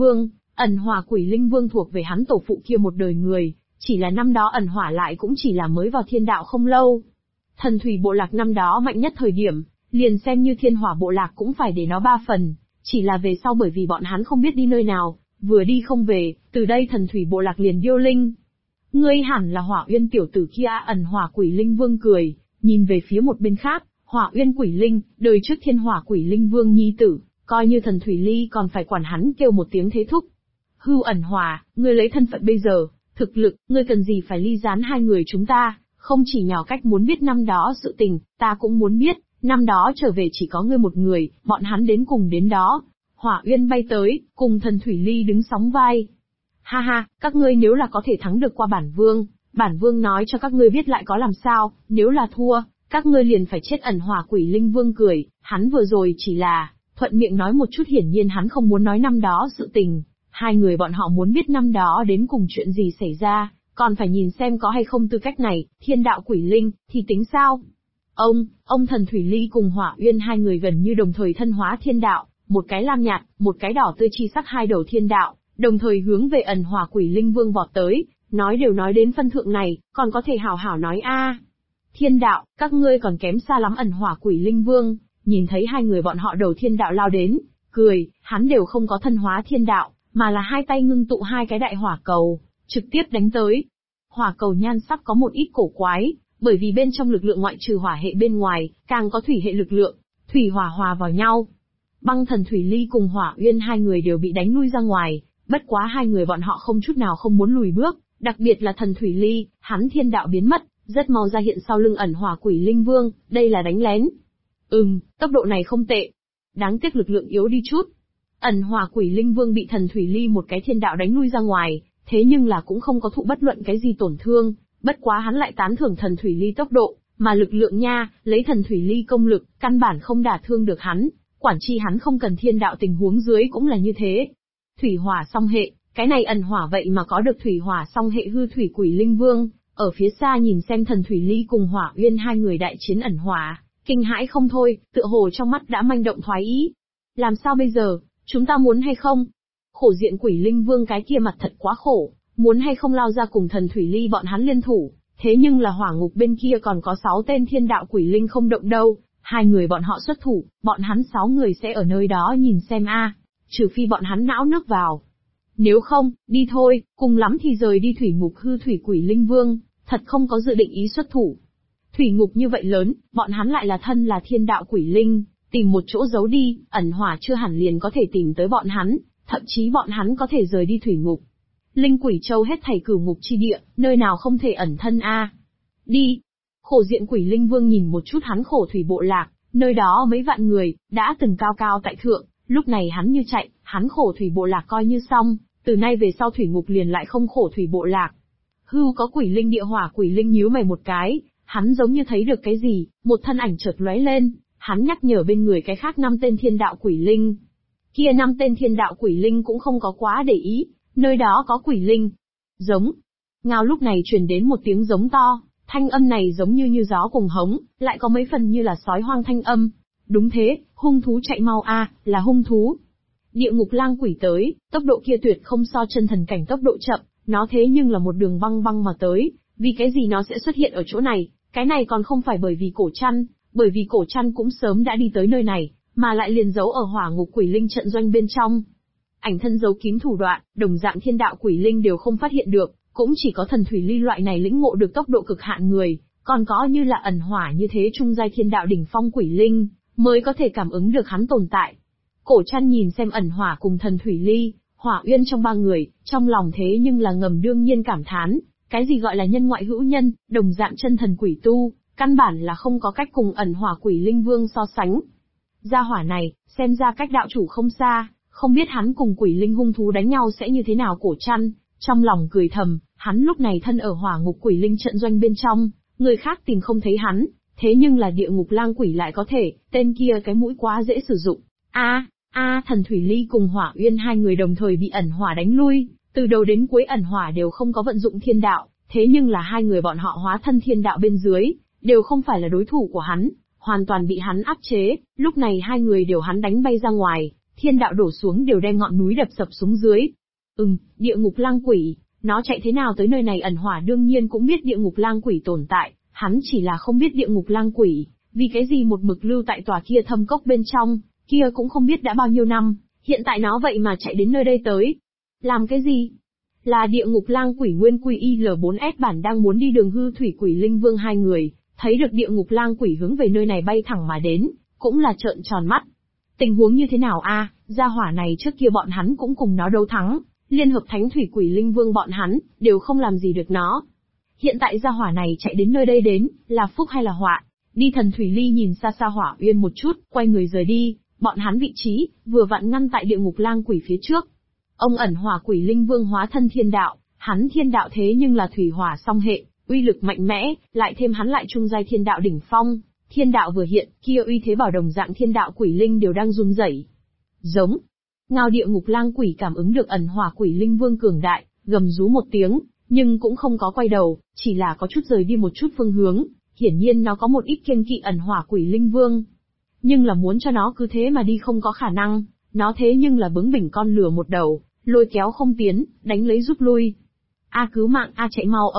Ẩn hỏa quỷ linh vương thuộc về hắn tổ phụ kia một đời người, chỉ là năm đó ẩn hỏa lại cũng chỉ là mới vào thiên đạo không lâu. Thần thủy bộ lạc năm đó mạnh nhất thời điểm, liền xem như thiên hỏa bộ lạc cũng phải để nó 3 phần, chỉ là về sau bởi vì bọn hắn không biết đi nơi nào, vừa đi không về, từ đây thần thủy bộ lạc liền điêu linh. Ngươi hẳn là Hỏa Uyên tiểu tử kia. Ẩn hỏa quỷ linh vương cười, nhìn về phía một bên khác. Hỏa Uyên quỷ linh, đời trước thiên hỏa quỷ linh vương nhi tử, coi như thần thủy ly còn phải quản hắn kêu một tiếng thế thúc. Hưu ẩn hỏa, ngươi lấy thân phận bây giờ, thực lực, ngươi cần gì phải ly gián hai người chúng ta, không chỉ nhỏ cách muốn biết năm đó sự tình, ta cũng muốn biết, năm đó trở về chỉ có ngươi một người, bọn hắn đến cùng đến đó. Hỏa Uyên bay tới, cùng thần thủy ly đứng sóng vai. Ha ha, các ngươi nếu là có thể thắng được qua bản vương nói cho các ngươi biết lại có làm sao, nếu là thua, các ngươi liền phải chết. Ẩn hỏa quỷ linh vương cười, hắn vừa rồi chỉ là thuận miệng nói một chút, hiển nhiên hắn không muốn nói năm đó sự tình. Hai người bọn họ muốn biết năm đó đến cùng chuyện gì xảy ra, còn phải nhìn xem có hay không tư cách này. Thiên đạo quỷ linh, thì tính sao? Ông thần thủy ly cùng Hỏa Uyên hai người gần như đồng thời thân hóa thiên đạo, một cái lam nhạt, một cái đỏ tươi chi sắc hai đầu thiên đạo, đồng thời hướng về ẩn hỏa quỷ linh vương vọt tới. Nói đều nói đến phân thượng này, còn có thể hảo hảo nói a. Thiên đạo, các ngươi còn kém xa lắm. Ẩn hỏa quỷ linh vương, nhìn thấy hai người bọn họ đầu thiên đạo lao đến, cười, hắn đều không có thân hóa thiên đạo, mà là hai tay ngưng tụ hai cái đại hỏa cầu, trực tiếp đánh tới. Hỏa cầu nhan sắc có một ít cổ quái, bởi vì bên trong lực lượng ngoại trừ hỏa hệ bên ngoài, càng có thủy hệ lực lượng, thủy hỏa hòa vào nhau. Băng thần thủy ly cùng Hỏa Uyên hai người đều bị đánh lui ra ngoài, bất quá hai người bọn họ không chút nào không muốn lùi bước, đặc biệt là thần thủy ly, hắn thiên đạo biến mất, rất mau ra hiện sau lưng ẩn hỏa quỷ linh vương, đây là đánh lén. Tốc độ này không tệ. Đáng tiếc lực lượng yếu đi chút. Ẩn hỏa quỷ linh vương bị thần thủy ly một cái thiên đạo đánh lui ra ngoài, thế nhưng là cũng không có thụ bất luận cái gì tổn thương, bất quá hắn lại tán thưởng thần thủy ly tốc độ, mà lực lượng nha, lấy thần thủy ly công lực, căn bản không đả thương được hắn, quản chi hắn không cần thiên đạo tình huống dưới cũng là như thế. Thủy hỏa song hệ, cái này ẩn hỏa vậy mà có được thủy hỏa song hệ. Hư thủy quỷ linh vương, ở phía xa nhìn xem thần thủy ly cùng Hỏa Uyên hai người đại chiến ẩn hỏa, kinh hãi không thôi, tựa hồ trong mắt đã manh động thoái ý. Làm sao bây giờ, chúng ta muốn hay không? Khổ diện quỷ linh vương cái kia mặt thật quá khổ, muốn hay không lao ra cùng thần thủy ly bọn hắn liên thủ, thế nhưng là hỏa ngục bên kia còn có 6 tên thiên đạo quỷ linh không động đâu, hai người bọn họ xuất thủ, bọn hắn 6 người sẽ ở nơi đó nhìn xem a, trừ phi bọn hắn não nước vào. Nếu không, đi thôi, cùng lắm thì rời đi thủy ngục. Hư thủy quỷ linh vương, thật không có dự định ý xuất thủ. Thủy ngục như vậy lớn, bọn hắn lại là thân là thiên đạo quỷ linh, tìm một chỗ giấu đi, ẩn hỏa chưa hẳn liền có thể tìm tới bọn hắn, thậm chí bọn hắn có thể rời đi thủy ngục. Linh quỷ châu hết thảy cửu ngục chi địa, nơi nào không thể ẩn thân a? Đi! Khổ diện quỷ linh vương nhìn một chút hắn khổ thủy bộ lạc, nơi đó mấy vạn người, đã từng cao cao tại thượng, lúc này hắn như chạy, hắn khổ thủy bộ lạc coi như xong, từ nay về sau thủy ngục liền lại không khổ thủy bộ lạc. Hưu có quỷ linh địa hỏa quỷ linh nhíu mày một cái, hắn giống như thấy được cái gì, một thân ảnh chợt lóe lên, hắn nhắc nhở bên người cái khác 5 tên thiên đạo quỷ linh. Kia 5 tên thiên đạo quỷ linh cũng không có quá để ý, nơi đó có quỷ linh. Giống. Ngao lúc này truyền đến một tiếng giống to, thanh âm này giống như gió cùng hống, lại có mấy phần như là sói hoang thanh âm. Đúng thế, hung thú chạy mau a, là hung thú. Địa ngục lang quỷ tới, tốc độ kia tuyệt không so chân thần cảnh tốc độ chậm, nó thế nhưng là một đường băng băng mà tới, vì cái gì nó sẽ xuất hiện ở chỗ này, cái này còn không phải bởi vì cổ chăn, bởi vì cổ chăn cũng sớm đã đi tới nơi này, mà lại liền giấu ở hỏa ngục quỷ linh trận doanh bên trong. Ảnh thân giấu kín thủ đoạn, đồng dạng thiên đạo quỷ linh đều không phát hiện được, cũng chỉ có thần thủy ly loại này lĩnh ngộ được tốc độ cực hạn người, còn có như là ẩn hỏa như thế trung giai thiên đạo đỉnh phong quỷ linh, mới có thể cảm ứng được hắn tồn tại. Cổ chăn nhìn xem ẩn hỏa cùng thần thủy ly, Hỏa Uyên trong 3 người, trong lòng thế nhưng là ngầm đương nhiên cảm thán, cái gì gọi là nhân ngoại hữu nhân, đồng dạng chân thần quỷ tu, căn bản là không có cách cùng ẩn hỏa quỷ linh vương so sánh. Gia hỏa này, xem ra cách đạo chủ không xa, không biết hắn cùng quỷ linh hung thú đánh nhau sẽ như thế nào. Cổ chăn, trong lòng cười thầm, hắn lúc này thân ở hỏa ngục quỷ linh trận doanh bên trong, người khác tìm không thấy hắn, thế nhưng là địa ngục lang quỷ lại có thể, tên kia cái mũi quá dễ sử dụng. Thần thủy ly cùng Hỏa Uyên hai người đồng thời bị ẩn hỏa đánh lui, từ đầu đến cuối ẩn hỏa đều không có vận dụng thiên đạo, thế nhưng là hai người bọn họ hóa thân thiên đạo bên dưới, đều không phải là đối thủ của hắn, hoàn toàn bị hắn áp chế, lúc này hai người đều hắn đánh bay ra ngoài, thiên đạo đổ xuống đều đem ngọn núi đập sập xuống dưới. Địa ngục lang quỷ, nó chạy thế nào tới nơi này? Ẩn Hỏa đương nhiên cũng biết địa ngục lang quỷ tồn tại, hắn chỉ là không biết địa ngục lang quỷ, vì cái gì một mực lưu tại tòa kia thâm cốc bên trong, kia cũng không biết đã bao nhiêu năm, hiện tại nó vậy mà chạy đến nơi đây tới. Làm cái gì? Là địa ngục lang quỷ nguyên quy IL4S bản đang muốn đi đường hư thủy quỷ linh vương hai người, thấy được địa ngục lang quỷ hướng về nơi này bay thẳng mà đến, cũng là trợn tròn mắt. Tình huống như thế nào a? Gia hỏa này trước kia bọn hắn cũng cùng nó đấu thắng, liên hợp thánh thủy quỷ linh vương bọn hắn, đều không làm gì được nó. Hiện tại gia hỏa này chạy đến nơi đây đến, là phúc hay là họa? Đi Thần Thủy Ly nhìn xa xa Hỏa Uyên một chút, quay người rời đi, bọn hắn vị trí, vừa vặn ngăn tại địa ngục lang quỷ phía trước. Ông Ẩn Hỏa quỷ linh vương hóa thân thiên đạo, hắn thiên đạo thế nhưng là thủy hỏa song hệ, uy lực mạnh mẽ, lại thêm hắn lại trung giai thiên đạo đỉnh phong. Thiên đạo vừa hiện, kia uy thế bảo đồng dạng thiên đạo quỷ linh đều đang run rẩy. Giống. Ngao địa ngục lang quỷ cảm ứng được Ẩn Hỏa quỷ linh vương cường đại, gầm rú một tiếng, nhưng cũng không có quay đầu, chỉ là có chút rời đi một chút phương hướng. Hiển nhiên nó có một ít kiêng kỵ Ẩn Hỏa quỷ linh vương. Nhưng là muốn cho nó cứ thế mà đi không có khả năng, nó thế nhưng là bướng bỉnh con lừa một đầu, lôi kéo không tiến, đánh lấy rút lui. A cứu mạng, a chạy mau,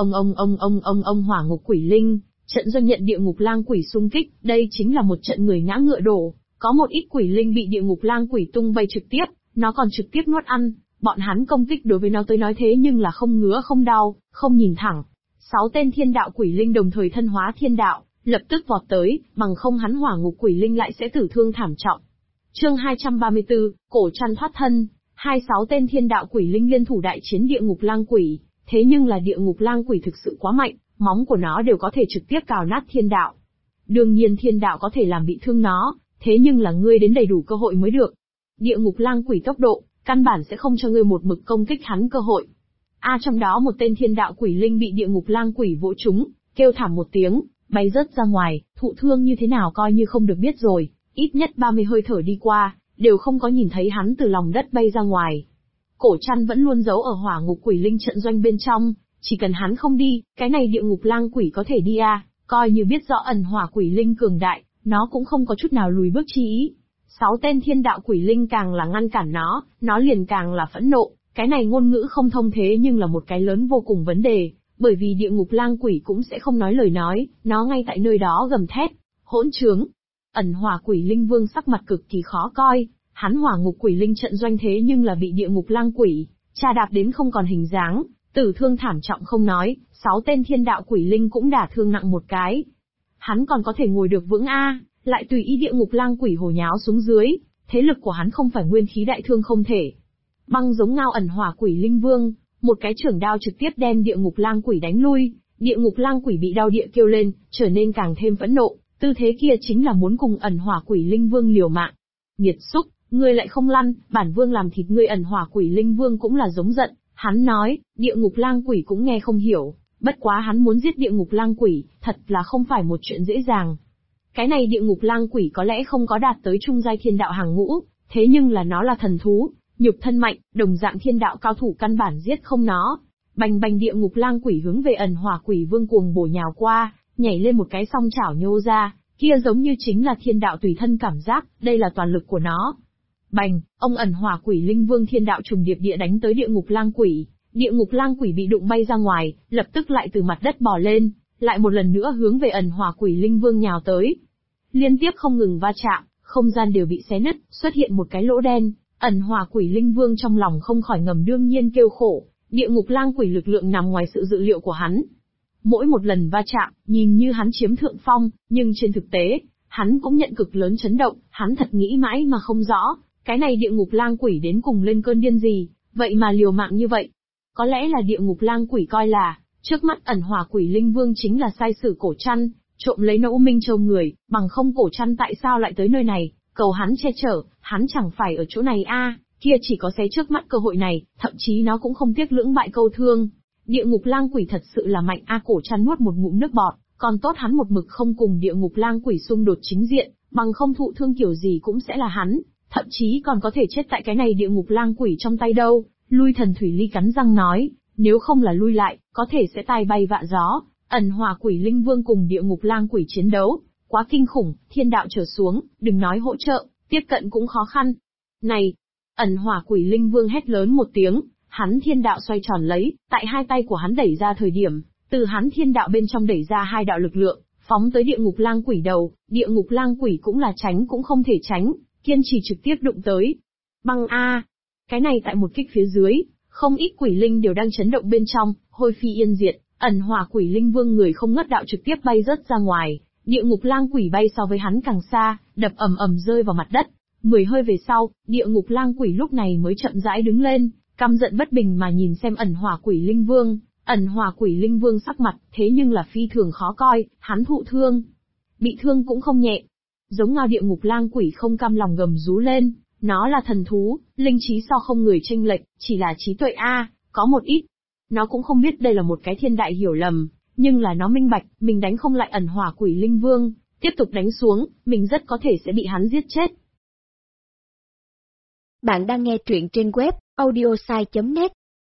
ông Hỏa ngục quỷ linh, trận doanh nhận địa ngục lang quỷ xung kích, đây chính là một trận người ngã ngựa đổ, có một ít quỷ linh bị địa ngục lang quỷ tung bay trực tiếp, nó còn trực tiếp nuốt ăn, bọn hắn công kích đối với nó tới nói thế nhưng là không ngứa không đau, không nhìn thẳng. 6 tên thiên đạo quỷ linh đồng thời thân hóa thiên đạo, lập tức vọt tới, bằng không hắn hỏa ngục quỷ linh lại sẽ tử thương thảm trọng. Chương 234, cổ trăn thoát thân, 26 tên thiên đạo quỷ linh liên thủ đại chiến địa ngục lang quỷ, thế nhưng là địa ngục lang quỷ thực sự quá mạnh, móng của nó đều có thể trực tiếp cào nát thiên đạo. Đương nhiên thiên đạo có thể làm bị thương nó, thế nhưng là ngươi đến đầy đủ cơ hội mới được. Địa ngục lang quỷ tốc độ, căn bản sẽ không cho ngươi một mực công kích hắn cơ hội. Trong đó một tên thiên đạo quỷ linh bị địa ngục lang quỷ vỗ trúng, kêu thảm một tiếng, bay rớt ra ngoài, thụ thương như thế nào coi như không được biết rồi, ít nhất 30 hơi thở đi qua, đều không có nhìn thấy hắn từ lòng đất bay ra ngoài. Cổ trăn vẫn luôn giấu ở hỏa ngục quỷ linh trận doanh bên trong, chỉ cần hắn không đi, cái này địa ngục lang quỷ có thể đi coi như biết rõ Ẩn Hỏa quỷ linh cường đại, nó cũng không có chút nào lùi bước chi ý. 6 tên thiên đạo quỷ linh càng là ngăn cản nó liền càng là phẫn nộ, cái này ngôn ngữ không thông thế nhưng là một cái lớn vô cùng vấn đề, bởi vì địa ngục lang quỷ cũng sẽ không nói lời nói, nó ngay tại nơi đó gầm thét, hỗn trướng. Ẩn Hỏa quỷ linh vương sắc mặt cực kỳ khó coi, hắn hỏa ngục quỷ linh trận doanh thế nhưng là bị địa ngục lang quỷ tra đạp đến không còn hình dáng, tử thương thảm trọng không nói, 6 tên thiên đạo quỷ linh cũng đả thương nặng một cái. Hắn còn có thể ngồi được vững lại tùy ý địa ngục lang quỷ hồ nháo xuống dưới, thế lực của hắn không phải nguyên khí đại thương không thể. Băng giống Ngao Ẩn Hỏa quỷ linh vương, một cái chưởng đao trực tiếp đem địa ngục lang quỷ đánh lui, địa ngục lang quỷ bị đau địa kêu lên, trở nên càng thêm phẫn nộ, tư thế kia chính là muốn cùng Ẩn Hỏa quỷ linh vương liều mạng. Nghiệt xúc, ngươi lại không lăn, bản vương làm thịt ngươi. Ẩn Hỏa quỷ linh vương cũng là giống giận, hắn nói, địa ngục lang quỷ cũng nghe không hiểu, bất quá hắn muốn giết địa ngục lang quỷ, thật là không phải một chuyện dễ dàng. Cái này địa ngục lang quỷ có lẽ không có đạt tới trung giai thiên đạo hàng ngũ, thế nhưng là nó là thần thú, nhục thân mạnh, đồng dạng thiên đạo cao thủ căn bản giết không nó. Bành bành, địa ngục lang quỷ hướng về Ẩn Hỏa quỷ vương cuồng bổ nhào qua, nhảy lên một cái song chảo nhô ra, kia giống như chính là thiên đạo tùy thân cảm giác, đây là toàn lực của nó. Bành, ông Ẩn Hỏa quỷ linh vương thiên đạo trùng điệp địa đánh tới địa ngục lang quỷ, địa ngục lang quỷ bị đụng bay ra ngoài, lập tức lại từ mặt đất bò lên, lại một lần nữa hướng về Ẩn Hỏa quỷ linh vương nhào tới. Liên tiếp không ngừng va chạm, không gian đều bị xé nứt, xuất hiện một cái lỗ đen. Ẩn Hỏa quỷ linh vương trong lòng không khỏi ngầm đương nhiên kêu khổ, địa ngục lang quỷ lực lượng nằm ngoài sự dự liệu của hắn. Mỗi một lần va chạm, nhìn như hắn chiếm thượng phong, nhưng trên thực tế, hắn cũng nhận cực lớn chấn động, hắn thật nghĩ mãi mà không rõ, cái này địa ngục lang quỷ đến cùng lên cơn điên gì, vậy mà liều mạng như vậy. Có lẽ là địa ngục lang quỷ coi là, trước mắt Ẩn Hỏa quỷ linh vương chính là sai sử cổ trăn, trộm lấy nó U Minh Châu người, bằng không cổ trăn tại sao lại tới nơi này, cầu hắn che chở, hắn chẳng phải ở chỗ này kia chỉ có xé trước mắt cơ hội này, thậm chí nó cũng không tiếc lưỡng bại câu thương. Địa ngục lang quỷ thật sự là mạnh cổ trăn nuốt một ngụm nước bọt, còn tốt hắn một mực không cùng địa ngục lang quỷ xung đột chính diện, bằng không thụ thương kiểu gì cũng sẽ là hắn, thậm chí còn có thể chết tại cái này địa ngục lang quỷ trong tay đâu. Lui Thần Thủy Ly cắn răng nói, nếu không là lui lại, có thể sẽ tai bay vạ gió. Ẩn Hỏa quỷ linh vương cùng địa ngục lang quỷ chiến đấu, quá kinh khủng, thiên đạo trở xuống, đừng nói hỗ trợ, tiếp cận cũng khó khăn. Này! Ẩn Hỏa quỷ linh vương hét lớn một tiếng, Hắn thiên đạo xoay tròn lấy, tại hai tay của hắn đẩy ra thời điểm, từ hắn thiên đạo bên trong đẩy ra hai đạo lực lượng, phóng tới địa ngục lang quỷ đầu, địa ngục lang quỷ cũng là tránh cũng không thể tránh, kiên trì trực tiếp đụng tới. Băng a! Cái này tại một kích phía dưới, không ít quỷ linh đều đang chấn động bên trong, hôi phi yên diệt, ẩn hỏa quỷ linh vương người không ngất đạo trực tiếp bay rớt ra ngoài, địa ngục lang quỷ bay so với hắn càng xa, đập ầm ầm rơi vào mặt đất. 10 hơi về sau, địa ngục lang quỷ lúc này mới chậm rãi đứng lên, căm giận bất bình mà nhìn xem ẩn hỏa quỷ linh vương. Ẩn hỏa quỷ linh vương sắc mặt, thế nhưng là phi thường khó coi, hắn thụ thương. Bị thương cũng không nhẹ. Giống ngao địa ngục lang quỷ không cam lòng gầm rú lên, nó là thần thú, linh trí so không người chênh lệch, chỉ là trí tuệ có một ít. Nó cũng không biết đây là một cái thiên đại hiểu lầm, nhưng là nó minh bạch, mình đánh không lại ẩn hỏa quỷ linh vương, tiếp tục đánh xuống, mình rất có thể sẽ bị hắn giết chết. Bạn đang nghe truyện trên web audiosai.net.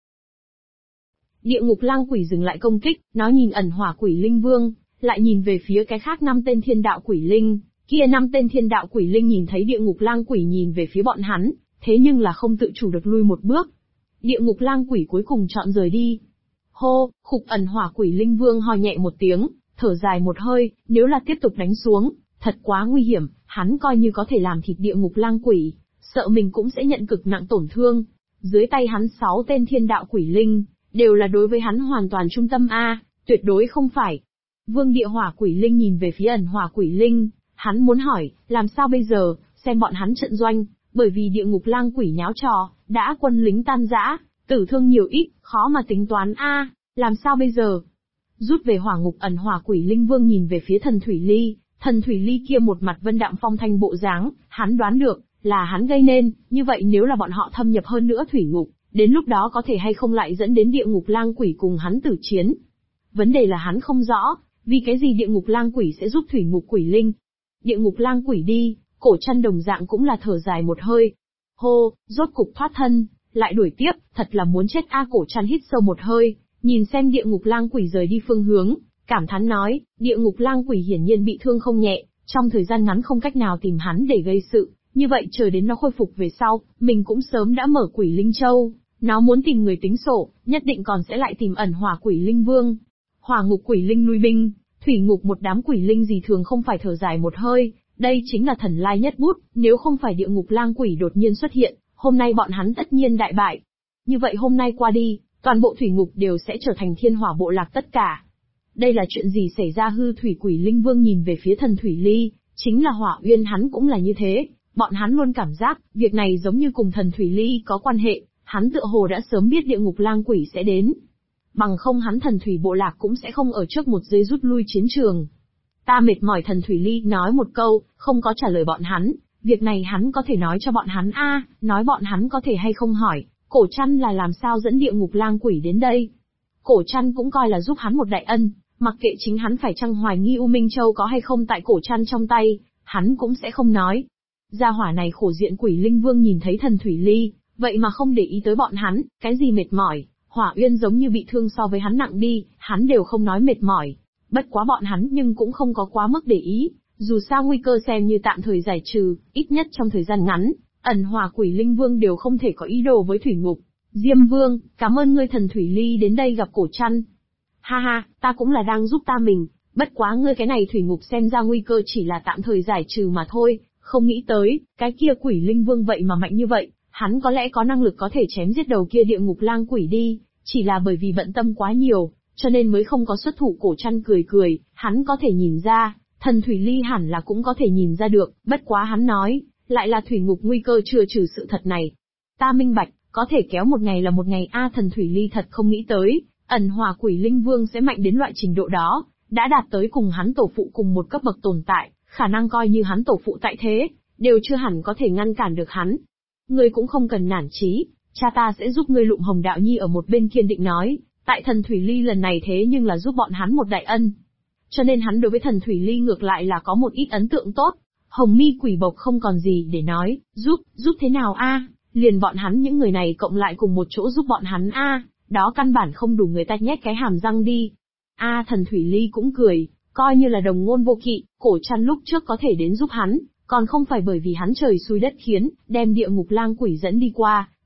Địa ngục lang quỷ dừng lại công kích, nó nhìn ẩn hỏa quỷ linh vương, lại nhìn về phía cái khác 5 tên thiên đạo quỷ linh, kia 5 tên thiên đạo quỷ linh nhìn thấy địa ngục lang quỷ nhìn về phía bọn hắn, thế nhưng là không tự chủ được lui một bước. Địa ngục lang quỷ cuối cùng chọn rời đi. Hô, khục ẩn hỏa quỷ linh vương ho nhẹ một tiếng, thở dài một hơi, nếu là tiếp tục đánh xuống, thật quá nguy hiểm, hắn coi như có thể làm thịt địa ngục lang quỷ, sợ mình cũng sẽ nhận cực nặng tổn thương. Dưới tay hắn 6 tên thiên đạo quỷ linh, đều là đối với hắn hoàn toàn trung tâm tuyệt đối không phải. Vương địa hỏa quỷ linh nhìn về phía ẩn hỏa quỷ linh, hắn muốn hỏi, làm sao bây giờ, xem bọn hắn trận doanh, bởi vì địa ngục lang quỷ nháo trò, đã quân lính tan rã, tử thương nhiều ít, khó mà tính toán làm sao bây giờ? Rút về hỏa ngục ẩn hỏa quỷ linh vương nhìn về phía thần thủy ly kia một mặt vân đạm phong thanh bộ dáng, hắn đoán được, là hắn gây nên, như vậy nếu là bọn họ thâm nhập hơn nữa thủy ngục, đến lúc đó có thể hay không lại dẫn đến địa ngục lang quỷ cùng hắn tử chiến. Vấn đề là hắn không rõ, vì cái gì địa ngục lang quỷ sẽ giúp thủy ngục quỷ linh. Địa ngục lang quỷ đi, cổ chăn đồng dạng cũng là thở dài một hơi. Hô, rốt cục thoát thân, lại đuổi tiếp, thật là muốn chết cổ chăn hít sâu một hơi, nhìn xem địa ngục lang quỷ rời đi phương hướng, cảm thán nói, địa ngục lang quỷ hiển nhiên bị thương không nhẹ, trong thời gian ngắn không cách nào tìm hắn để gây sự, như vậy chờ đến nó khôi phục về sau, mình cũng sớm đã mở quỷ linh châu, nó muốn tìm người tính sổ, nhất định còn sẽ lại tìm ẩn hỏa quỷ linh vương. Hỏa ngục quỷ linh lui binh, thủy ngục một đám quỷ linh gì thường không phải thở dài một hơi, đây chính là thần lai nhất bút, nếu không phải địa ngục lang quỷ đột nhiên xuất hiện, hôm nay bọn hắn tất nhiên đại bại. Như vậy hôm nay qua đi, toàn bộ thủy ngục đều sẽ trở thành thiên hỏa bộ lạc tất cả. Đây là chuyện gì xảy ra? Hư thủy quỷ linh vương nhìn về phía thần thủy ly, chính là Hỏa Uyên hắn cũng là như thế, bọn hắn luôn cảm giác, việc này giống như cùng thần thủy ly có quan hệ, hắn tựa hồ đã sớm biết địa ngục lang quỷ sẽ đến. Bằng không hắn thần thủy bộ lạc cũng sẽ không ở trước một giây rút lui chiến trường. Ta mệt mỏi, thần thủy ly nói một câu, không có trả lời bọn hắn, việc này hắn có thể nói cho bọn hắn nói bọn hắn có thể hay không hỏi, cổ chăn là làm sao dẫn địa ngục lang quỷ đến đây. Cổ chăn cũng coi là giúp hắn một đại ân, mặc kệ chính hắn phải chăng hoài nghi U Minh Châu có hay không tại cổ chăn trong tay, hắn cũng sẽ không nói. Gia hỏa này khổ diện quỷ linh vương nhìn thấy thần thủy ly, vậy mà không để ý tới bọn hắn, cái gì mệt mỏi, Hỏa Uyên giống như bị thương so với hắn nặng đi, hắn đều không nói mệt mỏi. Bất quá bọn hắn nhưng cũng không có quá mức để ý, dù sao nguy cơ xem như tạm thời giải trừ, ít nhất trong thời gian ngắn, ẩn hỏa quỷ linh vương đều không thể có ý đồ với thủy ngục. Diêm vương, cảm ơn ngươi thần thủy ly đến đây gặp cổ chăn. Ha ha, ta cũng là đang giúp ta mình, bất quá ngươi cái này thủy ngục xem ra nguy cơ chỉ là tạm thời giải trừ mà thôi, không nghĩ tới, cái kia quỷ linh vương vậy mà mạnh như vậy, hắn có lẽ có năng lực có thể chém giết đầu kia địa ngục lang quỷ đi, chỉ là bởi vì bận tâm quá nhiều, cho nên mới không có xuất thủ. Cổ chăn cười cười, hắn có thể nhìn ra, thần thủy ly hẳn là cũng có thể nhìn ra được, bất quá hắn nói, lại là thủy ngục nguy cơ chưa trừ sự thật này. Ta minh bạch, có thể kéo một ngày là một ngày thần thủy ly thật không nghĩ tới, ẩn hỏa quỷ linh vương sẽ mạnh đến loại trình độ đó, đã đạt tới cùng hắn tổ phụ cùng một cấp bậc tồn tại, khả năng coi như hắn tổ phụ tại thế, đều chưa hẳn có thể ngăn cản được hắn. Ngươi cũng không cần nản chí, cha ta sẽ giúp ngươi. Lụm Hồng Đạo Nhi ở một bên kiên định nói, tại thần thủy ly lần này thế nhưng là giúp bọn hắn một đại ân. Cho nên hắn đối với thần thủy ly ngược lại là có một ít ấn tượng tốt. Hồng mi quỷ bộc không còn gì để nói, giúp thế nào liền bọn hắn những người này cộng lại cùng một chỗ giúp bọn hắn đó căn bản không đủ người ta nhét cái hàm răng đi. Thần thủy ly cũng cười, coi như là đồng ngôn vô kỵ, cổ chăn lúc trước có thể đến giúp hắn, còn không phải bởi vì hắn trời xui đất khiến, đem địa ngục lang quỷ dẫn đi qua,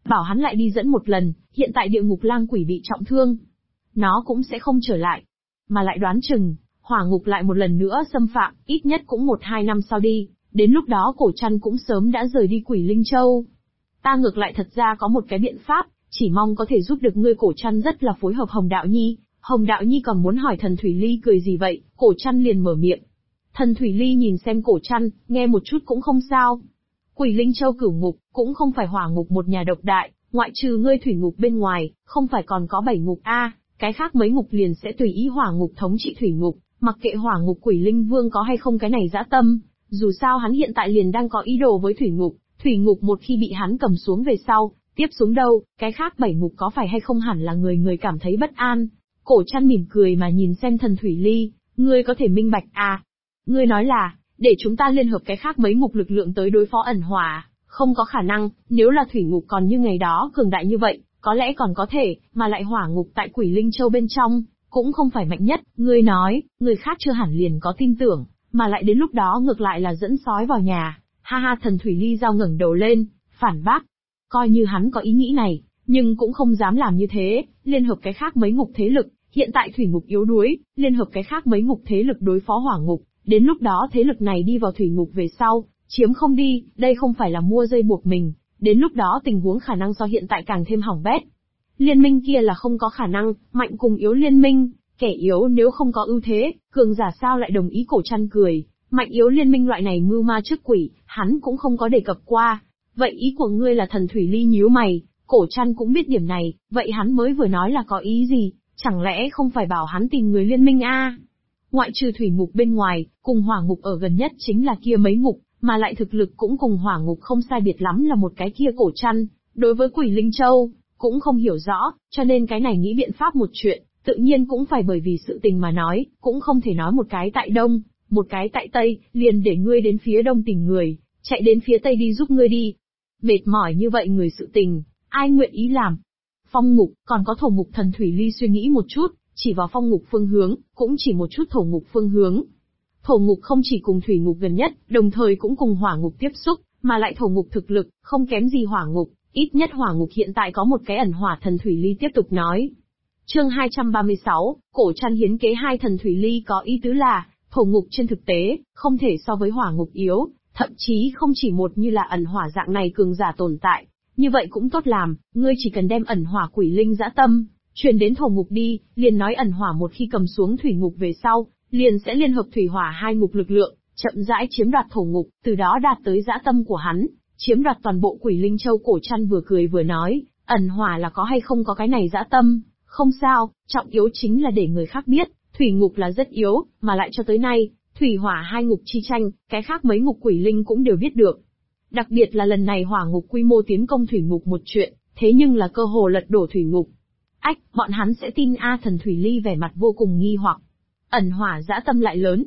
Bảo hắn lại đi dẫn một lần, hiện tại địa ngục lang quỷ bị trọng thương. Nó cũng sẽ không trở lại. Mà lại đoán chừng, hỏa ngục lại một lần nữa xâm phạm, ít nhất cũng 1-2 năm sau đi, đến lúc đó Cổ Trăn cũng sớm đã rời đi Quỷ Linh Châu. Ta ngược lại thật ra có một cái biện pháp, chỉ mong có thể giúp được ngươi. Cổ Trăn rất là phối hợp Hồng Đạo Nhi. Hồng Đạo Nhi còn muốn hỏi Thần Thủy Ly cười gì vậy, Cổ Trăn liền mở miệng. Thần Thủy Ly nhìn xem Cổ Trăn, nghe một chút cũng không sao. Quỷ Linh Châu Cửu Ngục, cũng không phải hỏa ngục một nhà độc đại, ngoại trừ ngươi thủy ngục bên ngoài, không phải còn có 7 ngục cái khác mấy ngục liền sẽ tùy ý hỏa ngục thống trị thủy ngục, mặc kệ hỏa ngục Quỷ Linh Vương có hay không cái này dã tâm, dù sao hắn hiện tại liền đang có ý đồ với thủy ngục một khi bị hắn cầm xuống về sau, tiếp xuống đâu, cái khác 7 ngục có phải hay không hẳn là người cảm thấy bất an. Cổ Trăn mỉm cười mà nhìn xem Thần Thủy Ly, ngươi có thể minh bạch Ngươi nói là, để chúng ta liên hợp cái khác mấy ngục lực lượng tới đối phó ẩn hỏa, không có khả năng, nếu là thủy ngục còn như ngày đó cường đại như vậy, có lẽ còn có thể, mà lại hỏa ngục tại Quỷ Linh Châu bên trong, cũng không phải mạnh nhất, ngươi nói, người khác chưa hẳn liền có tin tưởng, mà lại đến lúc đó ngược lại là dẫn sói vào nhà. Ha ha, Thần Thủy Ly giao ngẩng đầu lên, phản bác. Coi như hắn có ý nghĩ này, nhưng cũng không dám làm như thế, liên hợp cái khác mấy ngục thế lực, hiện tại thủy ngục yếu đuối, liên hợp cái khác mấy ngục thế lực đối phó hỏa ngục, đến lúc đó thế lực này đi vào thủy ngục về sau, chiếm không đi, đây không phải là mua dây buộc mình, đến lúc đó tình huống khả năng so hiện tại càng thêm hỏng bét. Liên minh kia là không có khả năng, mạnh cùng yếu liên minh, kẻ yếu nếu không có ưu thế, cường giả sao lại đồng ý. Cổ Trăn cười, mạnh yếu liên minh loại này mưu ma trước quỷ, hắn cũng không có đề cập qua. Vậy ý của ngươi là? Thần Thủy Ly nhíu mày, Cổ Trăn cũng biết điểm này, vậy hắn mới vừa nói là có ý gì, chẳng lẽ không phải bảo hắn tìm người liên minh Ngoại trừ thủy ngục bên ngoài, cùng hỏa ngục ở gần nhất chính là kia mấy ngục, mà lại thực lực cũng cùng hỏa ngục không sai biệt lắm là một cái kia. Cổ Trăn, đối với Quỷ Linh Châu, cũng không hiểu rõ, cho nên cái này nghĩ biện pháp một chuyện, tự nhiên cũng phải bởi vì sự tình mà nói, cũng không thể nói một cái tại đông, một cái tại tây, liền để ngươi đến phía đông tìm người, chạy đến phía tây đi giúp ngươi đi. Mệt mỏi như vậy người sự tình, ai nguyện ý làm? Phong ngục, còn có thổ ngục. Thần Thủy Ly suy nghĩ một chút, chỉ vào phong ngục phương hướng, cũng chỉ một chút thổ ngục phương hướng. Thổ ngục không chỉ cùng thủy ngục gần nhất, đồng thời cũng cùng hỏa ngục tiếp xúc, mà lại thổ ngục thực lực, không kém gì hỏa ngục, ít nhất hỏa ngục hiện tại có một cái ẩn hỏa. Thần Thủy Ly tiếp tục nói. Chương 236, Cổ Trăn hiến kế hai. Thần Thủy Ly có ý tứ là, thổ ngục trên thực tế, không thể so với hỏa ngục yếu, thậm chí không chỉ một như là ẩn hỏa dạng này cường giả tồn tại. Như vậy cũng tốt làm, ngươi chỉ cần đem ẩn hỏa Quỷ Linh dã tâm truyền đến thổ ngục đi, liền nói ẩn hỏa một khi cầm xuống thủy ngục về sau, liền sẽ liên hợp thủy hỏa hai ngục lực lượng, chậm rãi chiếm đoạt thổ ngục, từ đó đạt tới dã tâm của hắn, chiếm đoạt toàn bộ Quỷ Linh Châu. Cổ Trăn vừa cười vừa nói, ẩn hỏa là có hay không có cái này dã tâm, không sao, trọng yếu chính là để người khác biết, thủy ngục là rất yếu, mà lại cho tới nay, thủy hỏa hai ngục chi tranh, cái khác mấy ngục Quỷ Linh cũng đều biết được. Đặc biệt là lần này hỏa ngục quy mô tiến công thủy ngục một chuyện, thế nhưng là cơ hồ lật đổ thủy ngục. Bọn hắn sẽ tin Thần Thủy Ly vẻ mặt vô cùng nghi hoặc. Ẩn hỏa dã tâm lại lớn,